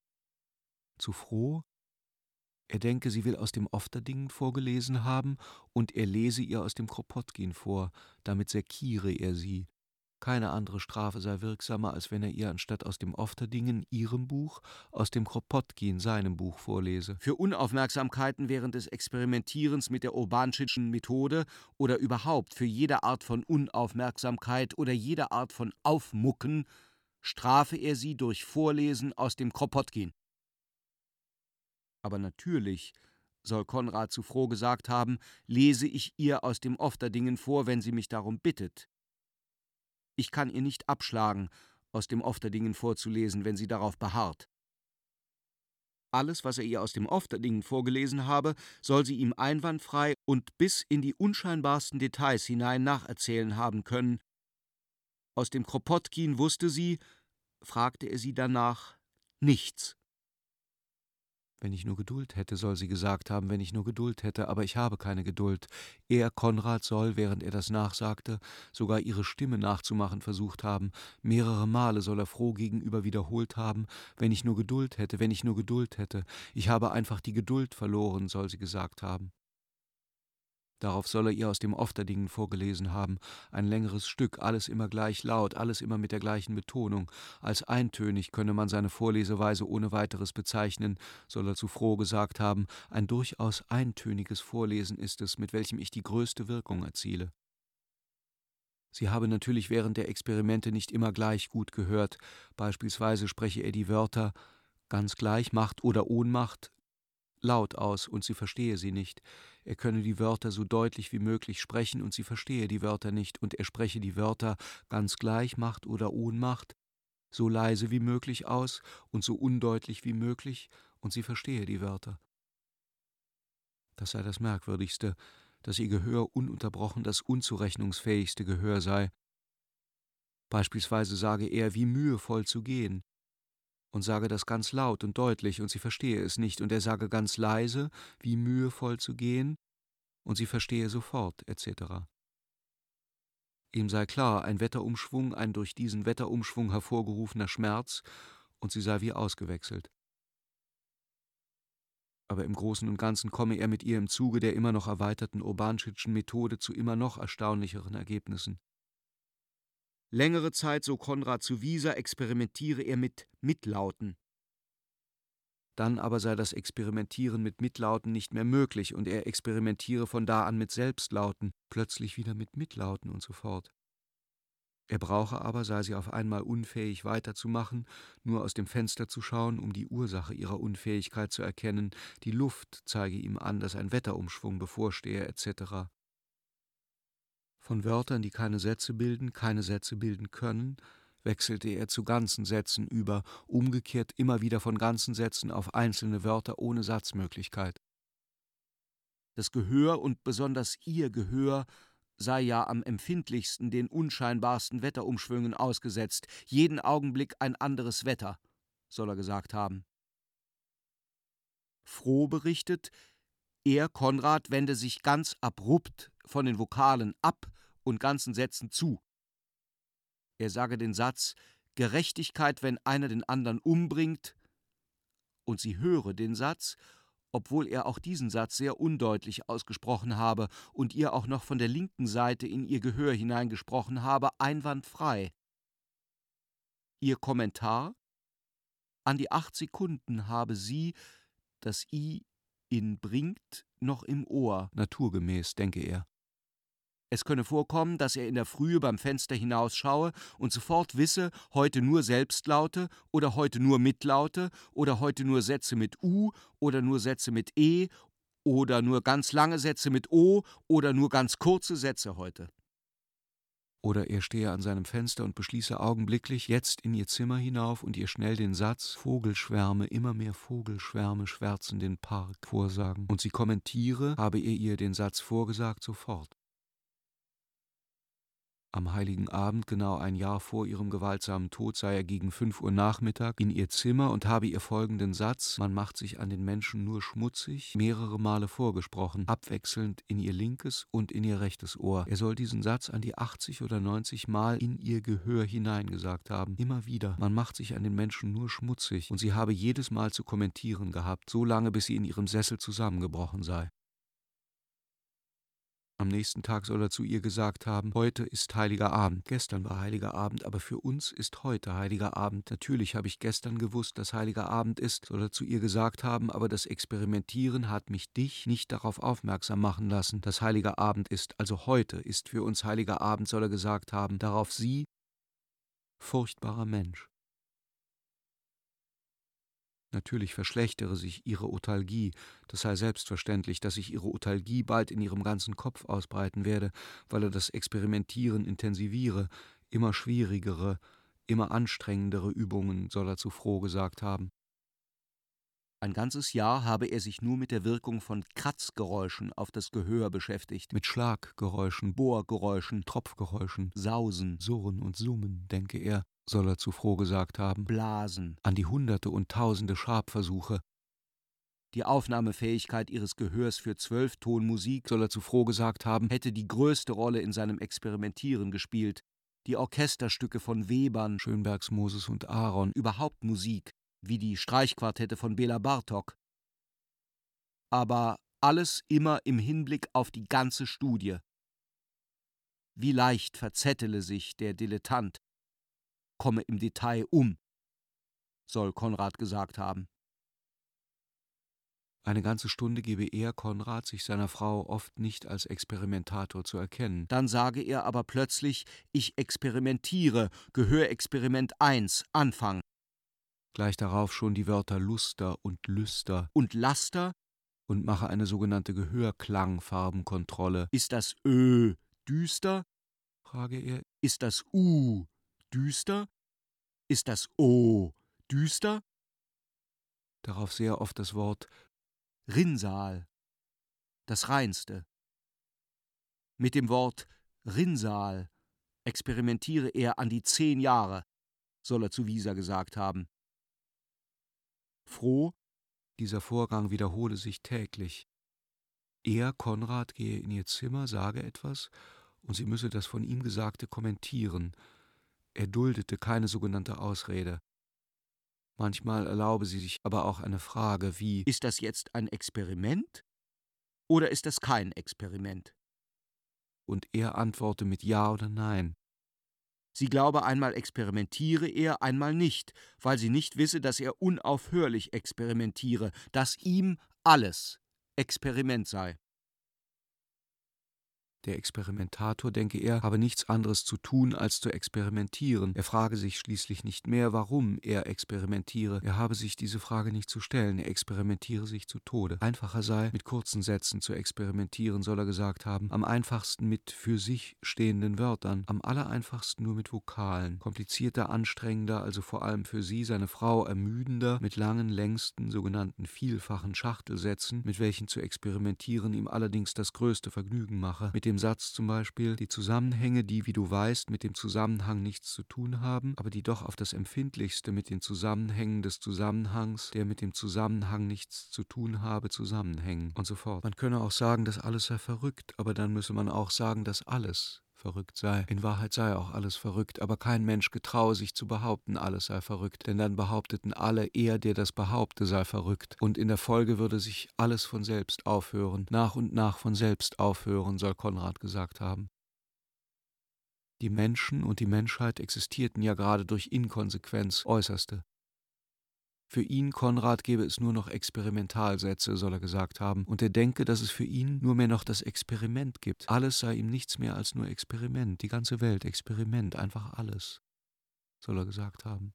Zu Froh? Er denke, sie will aus dem Ofterdingen vorgelesen haben, und er lese ihr aus dem Kropotkin vor, damit sekiere er sie. Keine andere Strafe sei wirksamer, als wenn er ihr anstatt aus dem Ofterdingen, ihrem Buch, aus dem Kropotkin, seinem Buch, vorlese. Für Unaufmerksamkeiten während des Experimentierens mit der Urbanschitschen Methode oder überhaupt für jede Art von Unaufmerksamkeit oder jede Art von Aufmucken strafe er sie durch Vorlesen aus dem Kropotkin. Aber natürlich, soll Konrad zu Froh gesagt haben, lese ich ihr aus dem Ofterdingen vor, wenn sie mich darum bittet. Ich kann ihr nicht abschlagen, aus dem Ofterdingen vorzulesen, wenn sie darauf beharrt. Alles, was er ihr aus dem Ofterdingen vorgelesen habe, soll sie ihm einwandfrei und bis in die unscheinbarsten Details hinein nacherzählen haben können. Aus dem Kropotkin wusste sie, fragte er sie danach, nichts. Wenn ich nur Geduld hätte, soll sie gesagt haben, wenn ich nur Geduld hätte, aber ich habe keine Geduld. Er, Konrad, soll, während er das nachsagte, sogar ihre Stimme nachzumachen versucht haben. Mehrere Male soll er Froh gegenüber wiederholt haben, wenn ich nur Geduld hätte, wenn ich nur Geduld hätte. Ich habe einfach die Geduld verloren, soll sie gesagt haben. Darauf soll er ihr aus dem Ofterdingen vorgelesen haben, ein längeres Stück, alles immer gleich laut, alles immer mit der gleichen Betonung. Als eintönig könne man seine Vorleseweise ohne weiteres bezeichnen, soll er zu Froh gesagt haben, ein durchaus eintöniges Vorlesen ist es, mit welchem ich die größte Wirkung erziele. Sie habe natürlich während der Experimente nicht immer gleich gut gehört, beispielsweise spreche er die Wörter ganz gleich Macht oder Ohnmacht laut aus, und sie verstehe sie nicht. Er könne die Wörter so deutlich wie möglich sprechen, und sie verstehe die Wörter nicht, und er spreche die Wörter ganz gleich Macht oder Ohnmacht so leise wie möglich aus und so undeutlich wie möglich, und sie verstehe die Wörter. Das sei das Merkwürdigste, dass ihr Gehör ununterbrochen das unzurechnungsfähigste Gehör sei. Beispielsweise sage er, wie mühevoll zu gehen, und sage das ganz laut und deutlich, und sie verstehe es nicht, und er sage ganz leise, wie mühevoll zu gehen, und sie verstehe sofort, et cetera. Ihm sei klar, ein Wetterumschwung, ein durch diesen Wetterumschwung hervorgerufener Schmerz, und sie sei wie ausgewechselt. Aber im Großen und Ganzen komme er mit ihr im Zuge der immer noch erweiterten Urbanschitschen Methode zu immer noch erstaunlicheren Ergebnissen. Längere Zeit, so Konrad zu Wieser, experimentiere er mit Mitlauten. Dann aber sei das Experimentieren mit Mitlauten nicht mehr möglich, und er experimentiere von da an mit Selbstlauten, plötzlich wieder mit Mitlauten und so fort. Er brauche aber, sei sie auf einmal unfähig weiterzumachen, nur aus dem Fenster zu schauen, um die Ursache ihrer Unfähigkeit zu erkennen, die Luft zeige ihm an, dass ein Wetterumschwung bevorstehe, et cetera. Von Wörtern, die keine Sätze bilden, keine Sätze bilden können, wechselte er zu ganzen Sätzen über, umgekehrt immer wieder von ganzen Sätzen auf einzelne Wörter ohne Satzmöglichkeit. Das Gehör und besonders ihr Gehör sei ja am empfindlichsten den unscheinbarsten Wetterumschwüngen ausgesetzt, jeden Augenblick ein anderes Wetter, soll er gesagt haben. Froh berichtet, er, Konrad, wende sich ganz abrupt von den Vokalen ab und ganzen Sätzen zu. Er sage den Satz Gerechtigkeit, wenn einer den anderen umbringt, und sie höre den Satz, obwohl er auch diesen Satz sehr undeutlich ausgesprochen habe und ihr auch noch von der linken Seite in ihr Gehör hineingesprochen habe, einwandfrei. Ihr Kommentar: An die acht Sekunden habe sie das I in bringt noch im Ohr, naturgemäß, denke er. Es könne vorkommen, dass er in der Frühe beim Fenster hinausschaue und sofort wisse, heute nur Selbstlaute oder heute nur Mitlaute oder heute nur Sätze mit U oder nur Sätze mit E oder nur ganz lange Sätze mit O oder nur ganz kurze Sätze heute. Oder er stehe an seinem Fenster und beschließe augenblicklich, jetzt in ihr Zimmer hinauf und ihr schnell den Satz Vogelschwärme, immer mehr Vogelschwärme schwärzen den Park vorsagen. Und sie kommentiere, habe er ihr den Satz vorgesagt, sofort. Am Heiligen Abend, genau ein Jahr vor ihrem gewaltsamen Tod, sei er gegen fünf Uhr Nachmittag in ihr Zimmer und habe ihr folgenden Satz, man macht sich an den Menschen nur schmutzig, mehrere Male vorgesprochen, abwechselnd in ihr linkes und in ihr rechtes Ohr. Er soll diesen Satz an die achtzig oder neunzig Mal in ihr Gehör hineingesagt haben. Immer wieder, man macht sich an den Menschen nur schmutzig, und sie habe jedes Mal zu kommentieren gehabt, so lange, bis sie in ihrem Sessel zusammengebrochen sei. Am nächsten Tag soll er zu ihr gesagt haben, heute ist heiliger Abend. Gestern war heiliger Abend, aber für uns ist heute heiliger Abend. Natürlich habe ich gestern gewusst, dass heiliger Abend ist, soll er zu ihr gesagt haben, aber das Experimentieren hat mich dich nicht darauf aufmerksam machen lassen, dass heiliger Abend ist. Also heute ist für uns heiliger Abend, soll er gesagt haben. Darauf sie, furchtbarer Mensch. Natürlich verschlechtere sich ihre Othalgie, das sei selbstverständlich, dass sich ihre Othalgie bald in ihrem ganzen Kopf ausbreiten werde, weil er das Experimentieren intensiviere, immer schwierigere, immer anstrengendere Übungen, soll er zu Froh gesagt haben. Ein ganzes Jahr habe er sich nur mit der Wirkung von Kratzgeräuschen auf das Gehör beschäftigt, mit Schlaggeräuschen, Bohrgeräuschen, Tropfgeräuschen, Sausen, Surren und Summen, denke er, soll er zu Froh gesagt haben, Blasen, an die Hunderte und Tausende Schabversuche. Die Aufnahmefähigkeit ihres Gehörs für Zwölftonmusik, soll er zu Froh gesagt haben, hätte die größte Rolle in seinem Experimentieren gespielt. Die Orchesterstücke von Webern, Schönbergs Moses und Aaron, überhaupt Musik, wie die Streichquartette von Bela Bartok. Aber alles immer im Hinblick auf die ganze Studie. Wie leicht verzettele sich der Dilettant, komme im Detail um, soll Konrad gesagt haben. Eine ganze Stunde gebe er, Konrad, sich seiner Frau oft nicht als Experimentator zu erkennen. Dann sage er aber plötzlich, ich experimentiere, Gehörexperiment eins, Anfang. Gleich darauf schon die Wörter Luster und Lüster und Laster und mache eine sogenannte Gehörklangfarbenkontrolle. Ist das Ö düster? Frage er. Ist das U düster? Ist das O düster? Darauf sehr oft das Wort Rinnsal, das Reinste. Mit dem Wort Rinnsal experimentiere er an die zehn Jahre, soll er zu Wieser gesagt haben. Froh, dieser Vorgang wiederhole sich täglich. Er, Konrad, gehe in ihr Zimmer, sage etwas, und sie müsse das von ihm Gesagte kommentieren. Er duldete keine sogenannte Ausrede. Manchmal erlaube sie sich aber auch eine Frage wie, ist das jetzt ein Experiment oder ist das kein Experiment? Und er antworte mit Ja oder Nein. Sie glaube, einmal experimentiere er, einmal nicht, weil sie nicht wisse, dass er unaufhörlich experimentiere, dass ihm alles Experiment sei. Der Experimentator, denke er, habe nichts anderes zu tun, als zu experimentieren. Er frage sich schließlich nicht mehr, warum er experimentiere. Er habe sich diese Frage nicht zu stellen. Er experimentiere sich zu Tode. Einfacher sei, mit kurzen Sätzen zu experimentieren, soll er gesagt haben. Am einfachsten mit für sich stehenden Wörtern. Am allereinfachsten nur mit Vokalen. Komplizierter, anstrengender, also vor allem für sie, seine Frau, ermüdender, mit langen, längsten, sogenannten vielfachen Schachtelsätzen, mit welchen zu experimentieren ihm allerdings das größte Vergnügen mache. Mit dem Satz zum Beispiel: Die Zusammenhänge, die, wie du weißt, mit dem Zusammenhang nichts zu tun haben, aber die doch auf das Empfindlichste mit den Zusammenhängen des Zusammenhangs, der mit dem Zusammenhang nichts zu tun habe, zusammenhängen und so fort. Man könne auch sagen, dass alles sei verrückt, aber dann müsse man auch sagen, dass alles verrückt sei. In Wahrheit sei auch alles verrückt, aber kein Mensch getraue sich zu behaupten, alles sei verrückt, denn dann behaupteten alle, er, der das behaupte, sei verrückt, und in der Folge würde sich alles von selbst aufhören, nach und nach von selbst aufhören, soll Konrad gesagt haben. Die Menschen und die Menschheit existierten ja gerade durch Inkonsequenz äußerste. Für ihn, Konrad, gäbe es nur noch Experimentalsätze, soll er gesagt haben, und er denke, dass es für ihn nur mehr noch das Experiment gibt. Alles sei ihm nichts mehr als nur Experiment, die ganze Welt Experiment, einfach alles, soll er gesagt haben.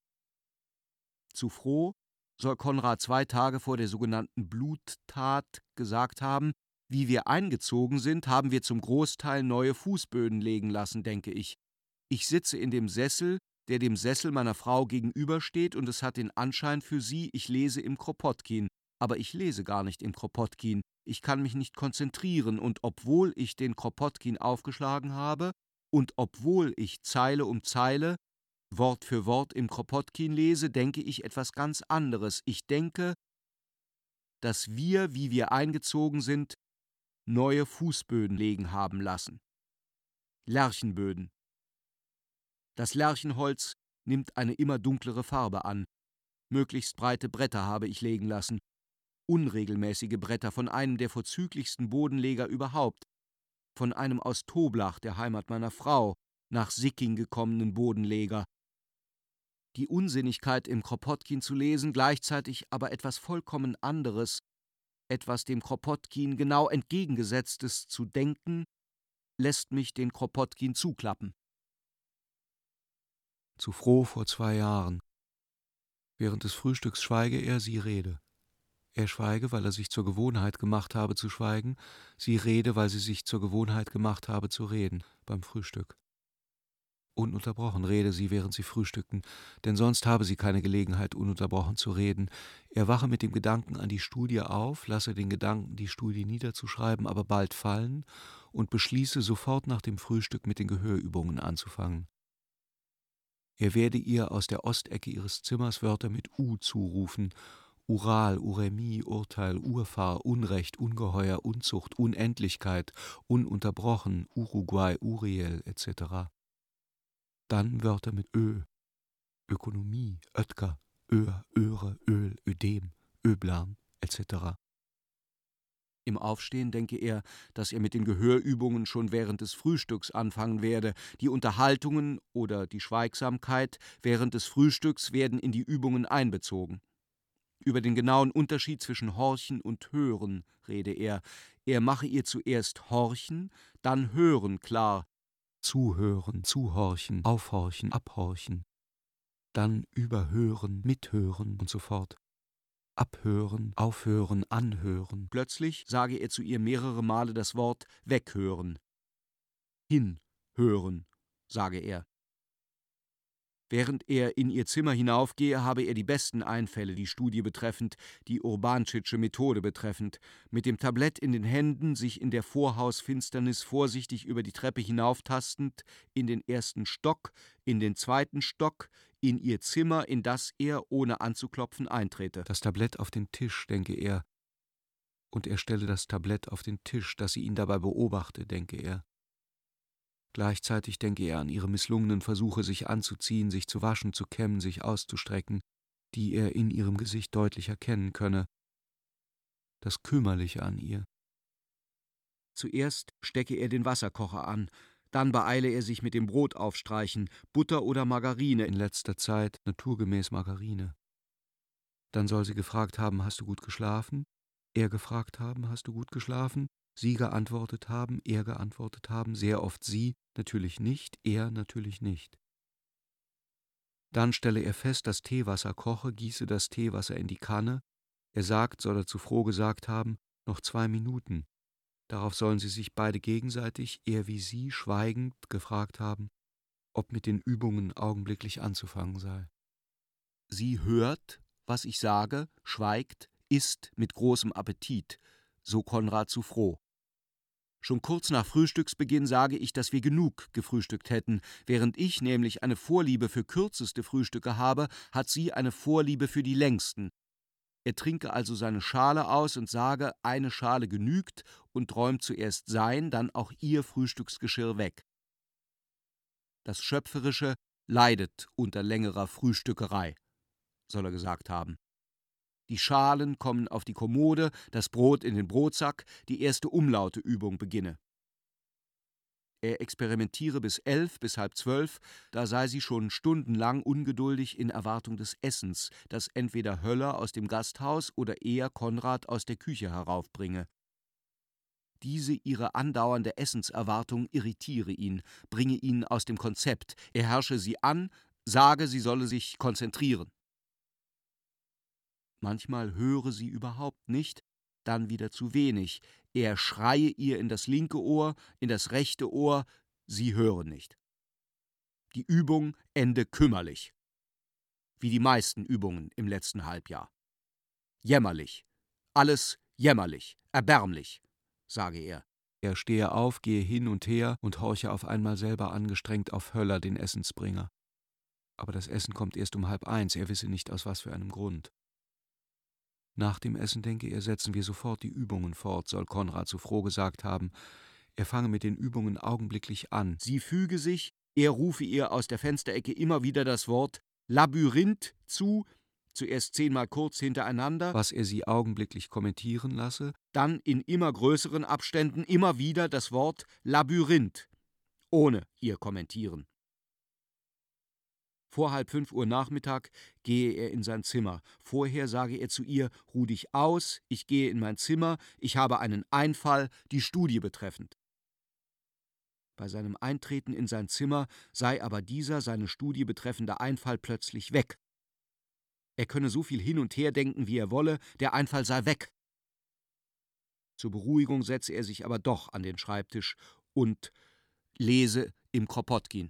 Zu froh soll Konrad zwei Tage vor der sogenannten Bluttat gesagt haben: Wie wir eingezogen sind, haben wir zum Großteil neue Fußböden legen lassen, denke ich. Ich sitze in dem Sessel, der dem Sessel meiner Frau gegenübersteht, und es hat den Anschein für sie, ich lese im Kropotkin. Aber ich lese gar nicht im Kropotkin. Ich kann mich nicht konzentrieren, und obwohl ich den Kropotkin aufgeschlagen habe und obwohl ich Zeile um Zeile, Wort für Wort im Kropotkin lese, denke ich etwas ganz anderes. Ich denke, dass wir, wie wir eingezogen sind, neue Fußböden legen haben lassen. Lärchenböden. Das Lärchenholz nimmt eine immer dunklere Farbe an. Möglichst breite Bretter habe ich legen lassen. Unregelmäßige Bretter von einem der vorzüglichsten Bodenleger überhaupt. Von einem aus Toblach, der Heimat meiner Frau, nach Sicking gekommenen Bodenleger. Die Unsinnigkeit im Kropotkin zu lesen, gleichzeitig aber etwas vollkommen anderes, etwas dem Kropotkin genau entgegengesetztes zu denken, lässt mich den Kropotkin zuklappen. Zu froh vor zwei Jahren. Während des Frühstücks schweige er, sie rede. Er schweige, weil er sich zur Gewohnheit gemacht habe zu schweigen, sie rede, weil sie sich zur Gewohnheit gemacht habe zu reden, beim Frühstück. Ununterbrochen rede sie, während sie frühstückten, denn sonst habe sie keine Gelegenheit, ununterbrochen zu reden. Er wache mit dem Gedanken an die Studie auf, lasse den Gedanken, die Studie niederzuschreiben, aber bald fallen und beschließe, sofort nach dem Frühstück mit den Gehörübungen anzufangen. Er werde ihr aus der Ostecke ihres Zimmers Wörter mit U zurufen: Ural, Uremie, Urteil, Urfahr, Unrecht, Ungeheuer, Unzucht, Unendlichkeit, ununterbrochen, Uruguay, Uriel et cetera. Dann Wörter mit Ö: Ökonomie, Oetker, Öhr, Öre, Öl, Ödem, Öblan et cetera. Im Aufstehen denke er, dass er mit den Gehörübungen schon während des Frühstücks anfangen werde. Die Unterhaltungen oder die Schweigsamkeit während des Frühstücks werden in die Übungen einbezogen. Über den genauen Unterschied zwischen Horchen und Hören rede er. Er mache ihr zuerst Horchen, dann Hören klar. Zuhören, zuhorchen, aufhorchen, abhorchen. Dann überhören, mithören und so fort. Abhören, aufhören, anhören. Plötzlich sage er zu ihr mehrere Male das Wort weghören. Hinhören, sage er. Während er in ihr Zimmer hinaufgehe, habe er die besten Einfälle, die Studie betreffend, die Urbanschitsche Methode betreffend, mit dem Tablett in den Händen, sich in der Vorhausfinsternis vorsichtig über die Treppe hinauftastend, in den ersten Stock, in den zweiten Stock, in ihr Zimmer, in das er, ohne anzuklopfen, eintrete. Das Tablett auf den Tisch, denke er. Und er stelle das Tablett auf den Tisch, dass sie ihn dabei beobachte, denke er. Gleichzeitig denke er an ihre misslungenen Versuche, sich anzuziehen, sich zu waschen, zu kämmen, sich auszustrecken, die er in ihrem Gesicht deutlich erkennen könne. Das Kümmerliche an ihr. Zuerst stecke er den Wasserkocher an, dann beeile er sich mit dem Brot aufstreichen, Butter oder Margarine, in letzter Zeit naturgemäß Margarine. Dann soll sie gefragt haben: Hast du gut geschlafen? Er gefragt haben: Hast du gut geschlafen? Sie geantwortet haben, er geantwortet haben, sehr oft sie, natürlich nicht, er natürlich nicht. Dann stelle er fest, das Teewasser koche, gieße das Teewasser in die Kanne. Er sagt, soll er zu Froh gesagt haben, noch zwei Minuten. Darauf sollen sie sich beide gegenseitig, er wie sie, schweigend gefragt haben, ob mit den Übungen augenblicklich anzufangen sei. Sie hört, was ich sage, schweigt, isst mit großem Appetit, so Konrad zu Froh. Schon kurz nach Frühstücksbeginn sage ich, dass wir genug gefrühstückt hätten. Während ich nämlich eine Vorliebe für kürzeste Frühstücke habe, hat sie eine Vorliebe für die längsten. Er trinke also seine Schale aus und sage, eine Schale genügt und räumt zuerst sein, dann auch ihr Frühstücksgeschirr weg. Das Schöpferische leidet unter längerer Frühstückerei, soll er gesagt haben. Die Schalen kommen auf die Kommode, das Brot in den Brotsack, die erste Umlauteübung beginne. Er experimentiere bis elf, bis halb zwölf, da sei sie schon stundenlang ungeduldig in Erwartung des Essens, das entweder Höller aus dem Gasthaus oder eher Konrad aus der Küche heraufbringe. Diese ihre andauernde Essenserwartung irritiere ihn, bringe ihn aus dem Konzept. Er herrsche sie an, sage, sie solle sich konzentrieren. Manchmal höre sie überhaupt nicht, dann wieder zu wenig. Er schreie ihr in das linke Ohr, in das rechte Ohr, sie höre nicht. Die Übung ende kümmerlich, wie die meisten Übungen im letzten Halbjahr. Jämmerlich, alles jämmerlich, erbärmlich, sage er. Er stehe auf, gehe hin und her und horche auf einmal selber angestrengt auf Höller, den Essensbringer. Aber das Essen kommt erst um halb eins, er wisse nicht aus was für einem Grund. Nach dem Essen, denke er, setzen wir sofort die Übungen fort, soll Konrad zu Froh gesagt haben. Er fange mit den Übungen augenblicklich an. Sie füge sich, er rufe ihr aus der Fensterecke immer wieder das Wort Labyrinth zu, zuerst zehnmal kurz hintereinander, was er sie augenblicklich kommentieren lasse, dann in immer größeren Abständen immer wieder das Wort Labyrinth, ohne ihr Kommentieren. Vor halb fünf Uhr Nachmittag gehe er in sein Zimmer. Vorher sage er zu ihr, ruh dich aus, ich gehe in mein Zimmer, ich habe einen Einfall, die Studie betreffend. Bei seinem Eintreten in sein Zimmer sei aber dieser, seine Studie betreffende Einfall plötzlich weg. Er könne so viel hin und her denken, wie er wolle, der Einfall sei weg. Zur Beruhigung setze er sich aber doch an den Schreibtisch und lese im Kropotkin.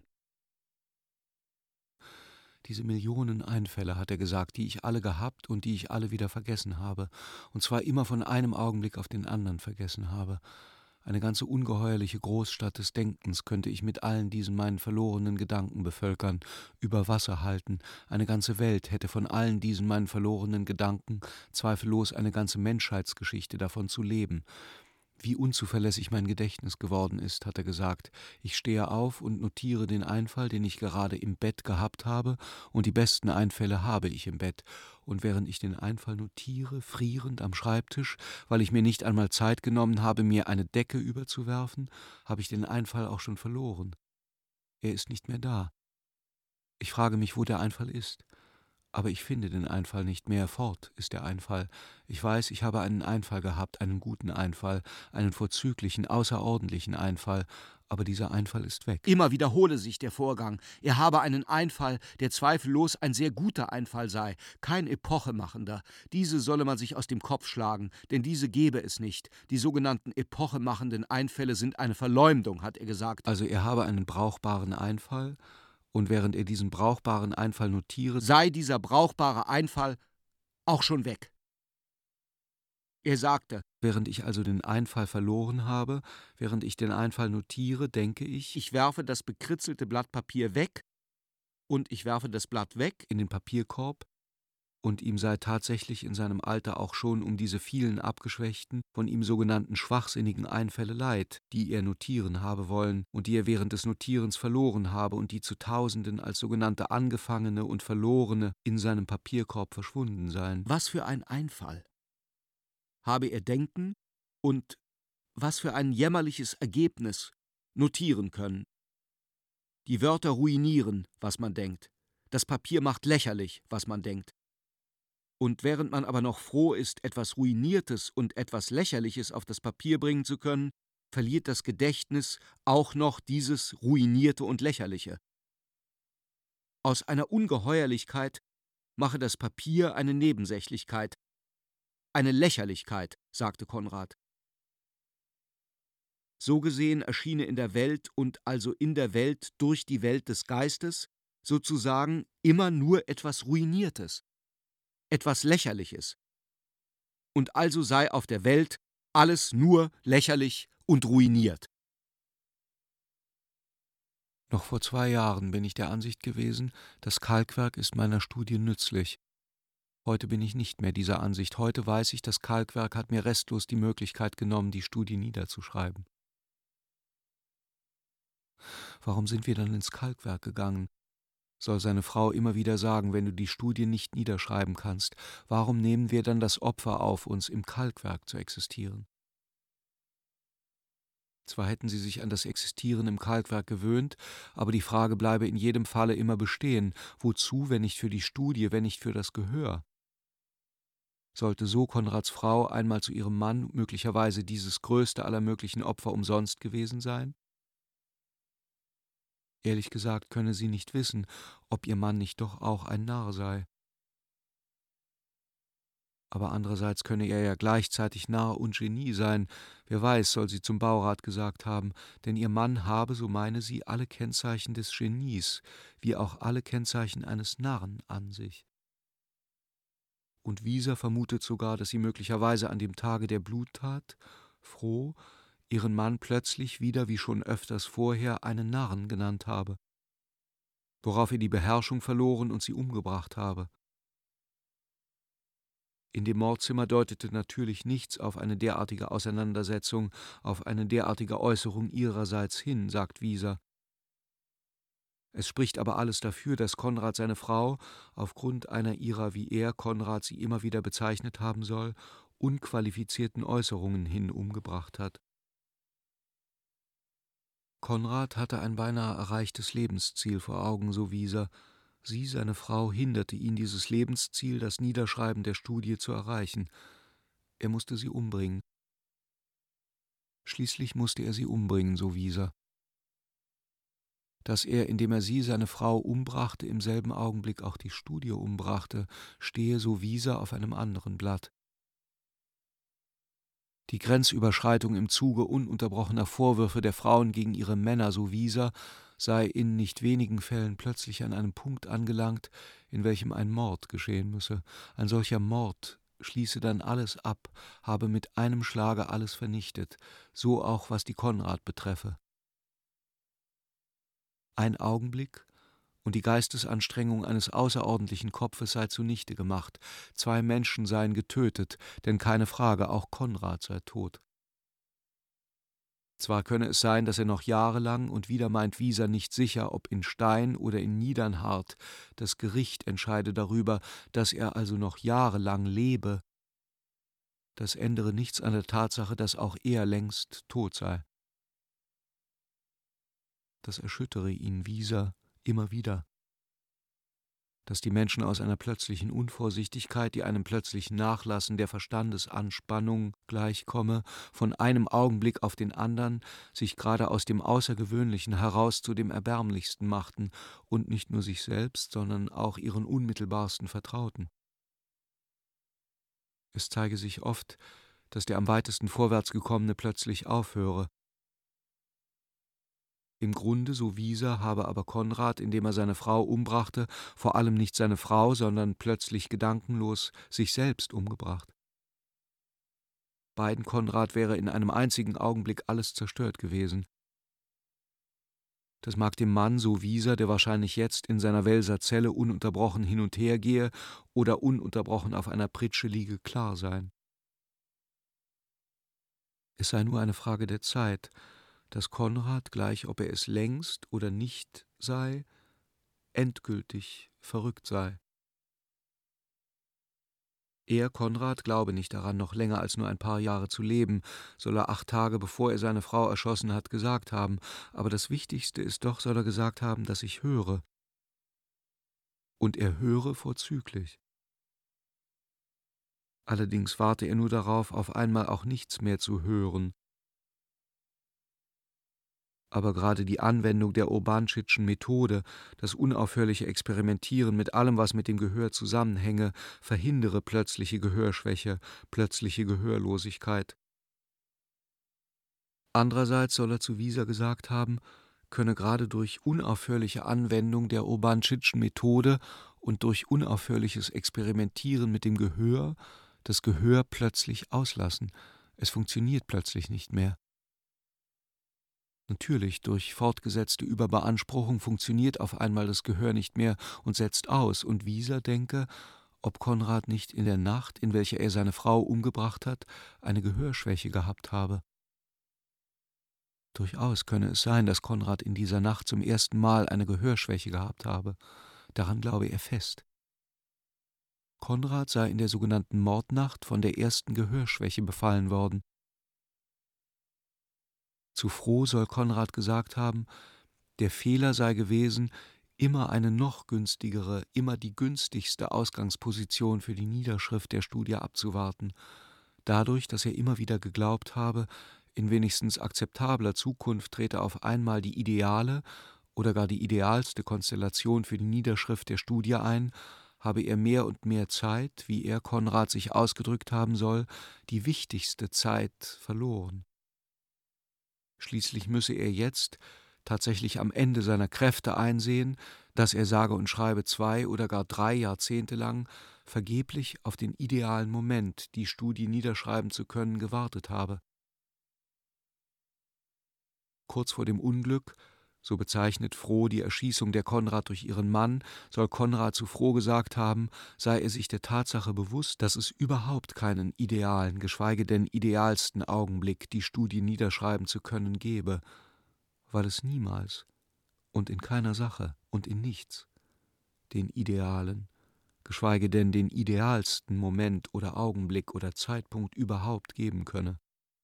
Diese Millionen Einfälle, hat er gesagt, die ich alle gehabt und die ich alle wieder vergessen habe, und zwar immer von einem Augenblick auf den anderen vergessen habe. Eine ganze ungeheuerliche Großstadt des Denkens könnte ich mit allen diesen meinen verlorenen Gedanken bevölkern, über Wasser halten. Eine ganze Welt hätte von allen diesen meinen verlorenen Gedanken zweifellos eine ganze Menschheitsgeschichte davon zu leben. Wie unzuverlässig mein Gedächtnis geworden ist, hat er gesagt. Ich stehe auf und notiere den Einfall, den ich gerade im Bett gehabt habe, und die besten Einfälle habe ich im Bett. Und während ich den Einfall notiere, frierend am Schreibtisch, weil ich mir nicht einmal Zeit genommen habe, mir eine Decke überzuwerfen, habe ich den Einfall auch schon verloren. Er ist nicht mehr da. Ich frage mich, wo der Einfall ist. Aber ich finde den Einfall nicht mehr. Fort ist der Einfall. Ich weiß, ich habe einen Einfall gehabt, einen guten Einfall, einen vorzüglichen, außerordentlichen Einfall, aber dieser Einfall ist weg. Immer wiederhole sich der Vorgang. Er habe einen Einfall, der zweifellos ein sehr guter Einfall sei, kein epochemachender. Diese solle man sich aus dem Kopf schlagen, denn diese gebe es nicht. Die sogenannten epochemachenden Einfälle sind eine Verleumdung, hat er gesagt. Also er habe einen brauchbaren Einfall, und während er diesen brauchbaren Einfall notiere, sei dieser brauchbare Einfall auch schon weg. Er sagte, während ich also den Einfall verloren habe, während ich den Einfall notiere, denke ich, ich werfe das bekritzelte Blatt Papier weg und ich werfe das Blatt weg in den Papierkorb, und ihm sei tatsächlich in seinem Alter auch schon um diese vielen abgeschwächten, von ihm sogenannten schwachsinnigen Einfälle leid, die er notieren habe wollen und die er während des Notierens verloren habe und die zu Tausenden als sogenannte angefangene und verlorene in seinem Papierkorb verschwunden seien. Was für ein Einfall habe er denken und was für ein jämmerliches Ergebnis notieren können. Die Wörter ruinieren, was man denkt. Das Papier macht lächerlich, was man denkt. Und während man aber noch froh ist, etwas Ruiniertes und etwas Lächerliches auf das Papier bringen zu können, verliert das Gedächtnis auch noch dieses Ruinierte und Lächerliche. Aus einer Ungeheuerlichkeit mache das Papier eine Nebensächlichkeit, eine Lächerlichkeit, sagte Konrad. So gesehen erschiene in der Welt und also in der Welt durch die Welt des Geistes sozusagen immer nur etwas Ruiniertes, etwas Lächerliches. Und also sei auf der Welt alles nur lächerlich und ruiniert. Noch vor zwei Jahren bin ich der Ansicht gewesen, das Kalkwerk ist meiner Studie nützlich. Heute bin ich nicht mehr dieser Ansicht. Heute weiß ich, das Kalkwerk hat mir restlos die Möglichkeit genommen, die Studie niederzuschreiben. Warum sind wir dann ins Kalkwerk gegangen? Soll seine Frau immer wieder sagen, wenn du die Studie nicht niederschreiben kannst, warum nehmen wir dann das Opfer auf uns, im Kalkwerk zu existieren? Zwar hätten sie sich an das Existieren im Kalkwerk gewöhnt, aber die Frage bleibe in jedem Falle immer bestehen, wozu, wenn nicht für die Studie, wenn nicht für das Gehör? Sollte so Konrads Frau einmal zu ihrem Mann möglicherweise dieses größte aller möglichen Opfer umsonst gewesen sein? Ehrlich gesagt könne sie nicht wissen, ob ihr Mann nicht doch auch ein Narr sei. Aber andererseits könne er ja gleichzeitig Narr und Genie sein. Wer weiß, soll sie zum Baurat gesagt haben, denn ihr Mann habe, so meine sie, alle Kennzeichen des Genies, wie auch alle Kennzeichen eines Narren an sich. Und Wieser vermutet sogar, dass sie möglicherweise an dem Tage der Bluttat, froh, ihren Mann plötzlich wieder, wie schon öfters vorher, einen Narren genannt habe, worauf er die Beherrschung verloren und sie umgebracht habe. In dem Mordzimmer deutete natürlich nichts auf eine derartige Auseinandersetzung, auf eine derartige Äußerung ihrerseits hin, sagt Wieser. Es spricht aber alles dafür, dass Konrad seine Frau, aufgrund einer ihrer, wie er, Konrad sie immer wieder bezeichnet haben soll, unqualifizierten Äußerungen hin umgebracht hat. Konrad hatte ein beinahe erreichtes Lebensziel vor Augen, so Wieser. Sie, seine Frau, hinderte ihn, dieses Lebensziel, das Niederschreiben der Studie, zu erreichen. Er musste sie umbringen. Schließlich musste er sie umbringen, so Wieser. Dass er, indem er sie, seine Frau, umbrachte, im selben Augenblick auch die Studie umbrachte, stehe, so Wieser, auf einem anderen Blatt. Die Grenzüberschreitung im Zuge ununterbrochener Vorwürfe der Frauen gegen ihre Männer, so Wieser, sei in nicht wenigen Fällen plötzlich an einem Punkt angelangt, in welchem ein Mord geschehen müsse. Ein solcher Mord schließe dann alles ab, habe mit einem Schlage alles vernichtet, so auch was die Konrad betreffe. Ein Augenblick, und die Geistesanstrengung eines außerordentlichen Kopfes sei zunichte gemacht, zwei Menschen seien getötet, denn keine Frage, auch Konrad sei tot. Zwar könne es sein, dass er noch jahrelang, und wieder meint Wieser nicht sicher, ob in Stein oder in Niedernhart, das Gericht entscheide darüber, dass er also noch jahrelang lebe. Das ändere nichts an der Tatsache, dass auch er längst tot sei. Das erschüttere ihn, Wieser, immer wieder. Dass die Menschen aus einer plötzlichen Unvorsichtigkeit, die einem plötzlichen Nachlassen der Verstandesanspannung gleichkomme, von einem Augenblick auf den andern sich gerade aus dem Außergewöhnlichen heraus zu dem Erbärmlichsten machten und nicht nur sich selbst, sondern auch ihren unmittelbarsten Vertrauten. Es zeige sich oft, dass der am weitesten vorwärts gekommene plötzlich aufhöre. Im Grunde, so Wieser, habe aber Konrad, indem er seine Frau umbrachte, vor allem nicht seine Frau, sondern plötzlich gedankenlos sich selbst umgebracht. Beiden Konrad wäre in einem einzigen Augenblick alles zerstört gewesen. Das mag dem Mann, so Wieser, der wahrscheinlich jetzt in seiner Welser Zelle ununterbrochen hin und her gehe oder ununterbrochen auf einer Pritsche liege, klar sein. Es sei nur eine Frage der Zeit, dass Konrad, gleich ob er es längst oder nicht sei, endgültig verrückt sei. Er, Konrad, glaube nicht daran, noch länger als nur ein paar Jahre zu leben, soll er acht Tage, bevor er seine Frau erschossen hat, gesagt haben, aber das Wichtigste ist doch, soll er gesagt haben, dass ich höre. Und er höre vorzüglich. Allerdings warte er nur darauf, auf einmal auch nichts mehr zu hören. Aber gerade die Anwendung der Urbanschitschen Methode, das unaufhörliche Experimentieren mit allem, was mit dem Gehör zusammenhänge, verhindere plötzliche Gehörschwäche, plötzliche Gehörlosigkeit. Andererseits soll er zu Wieser gesagt haben, könne gerade durch unaufhörliche Anwendung der Urbanschitschen Methode und durch unaufhörliches Experimentieren mit dem Gehör das Gehör plötzlich auslassen. Es funktioniert plötzlich nicht mehr. Natürlich, durch fortgesetzte Überbeanspruchung funktioniert auf einmal das Gehör nicht mehr und setzt aus, und Wieser denke, ob Konrad nicht in der Nacht, in welcher er seine Frau umgebracht hat, eine Gehörschwäche gehabt habe. Durchaus könne es sein, dass Konrad in dieser Nacht zum ersten Mal eine Gehörschwäche gehabt habe. Daran glaube er fest. Konrad sei in der sogenannten Mordnacht von der ersten Gehörschwäche befallen worden. Zu Froh soll Konrad gesagt haben, der Fehler sei gewesen, immer eine noch günstigere, immer die günstigste Ausgangsposition für die Niederschrift der Studie abzuwarten, dadurch, dass er immer wieder geglaubt habe, in wenigstens akzeptabler Zukunft trete auf einmal die ideale oder gar die idealste Konstellation für die Niederschrift der Studie ein, habe er mehr und mehr Zeit, wie er Konrad sich ausgedrückt haben soll, die wichtigste Zeit verloren. Schließlich müsse er jetzt tatsächlich am Ende seiner Kräfte einsehen, dass er sage und schreibe zwei oder gar drei Jahrzehnte lang vergeblich auf den idealen Moment, die Studie niederschreiben zu können, gewartet habe. Kurz vor dem Unglück, so bezeichnet Froh die Erschießung der Konrad durch ihren Mann, soll Konrad zu Froh gesagt haben, sei er sich der Tatsache bewusst, dass es überhaupt keinen idealen, geschweige denn idealsten Augenblick, die Studie niederschreiben zu können, gebe, weil es niemals und in keiner Sache und in nichts den idealen, geschweige denn den idealsten Moment oder Augenblick oder Zeitpunkt überhaupt geben könne.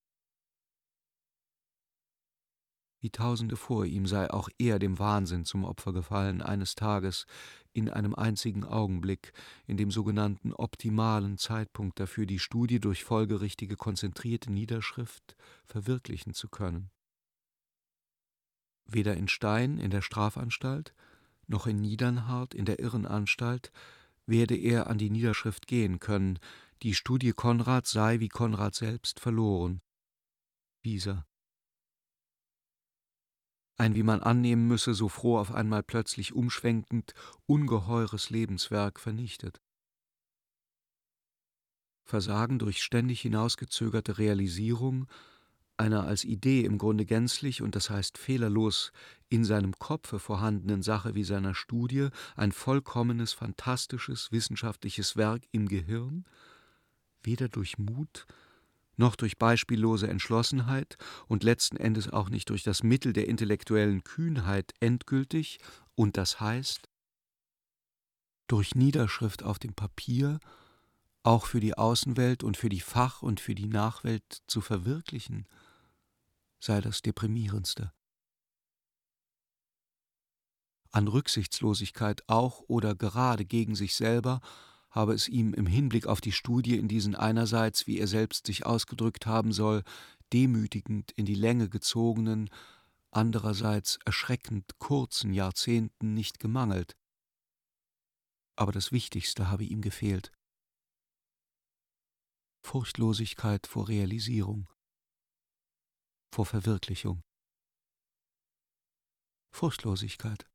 Wie Tausende vor ihm sei auch er dem Wahnsinn zum Opfer gefallen, eines Tages, in einem einzigen Augenblick, in dem sogenannten optimalen Zeitpunkt dafür, die Studie durch folgerichtige konzentrierte Niederschrift verwirklichen zu können. Weder in Stein in der Strafanstalt, noch in Niedernhart in der Irrenanstalt werde er an die Niederschrift gehen können, die Studie Konrad sei wie Konrad selbst verloren. Wieser. Ein, wie man annehmen müsse, so Froh auf einmal plötzlich umschwenkend, ungeheures Lebenswerk vernichtet. Versagen durch ständig hinausgezögerte Realisierung einer als Idee im Grunde gänzlich und das heißt fehlerlos in seinem Kopfe vorhandenen Sache wie seiner Studie, ein vollkommenes, fantastisches, wissenschaftliches Werk im Gehirn, weder durch Mut noch durch beispiellose Entschlossenheit und letzten Endes auch nicht durch das Mittel der intellektuellen Kühnheit endgültig, und das heißt, durch Niederschrift auf dem Papier auch für die Außenwelt und für die Fach- und für die Nachwelt zu verwirklichen, sei das Deprimierendste. An Rücksichtslosigkeit auch oder gerade gegen sich selber habe es ihm im Hinblick auf die Studie in diesen einerseits, wie er selbst sich ausgedrückt haben soll, demütigend in die Länge gezogenen, andererseits erschreckend kurzen Jahrzehnten nicht gemangelt. Aber das Wichtigste habe ihm gefehlt: Furchtlosigkeit vor Realisierung, vor Verwirklichung. Furchtlosigkeit.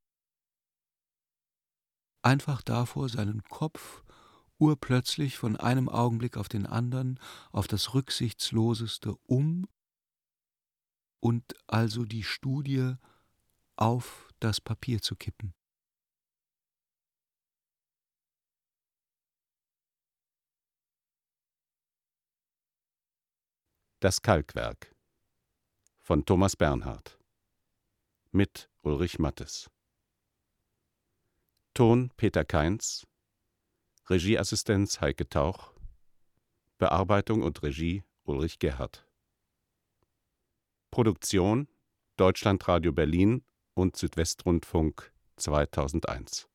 Einfach davor, seinen Kopf urplötzlich von einem Augenblick auf den anderen auf das Rücksichtsloseste um und also die Studie auf das Papier zu kippen. Das Kalkwerk von Thomas Bernhard mit Ulrich Mattes. Ton Peter Kainz, Regieassistenz Heike Tauch, Bearbeitung und Regie Ulrich Gerhardt. Produktion Deutschlandradio Berlin und Südwestrundfunk zweitausendeins.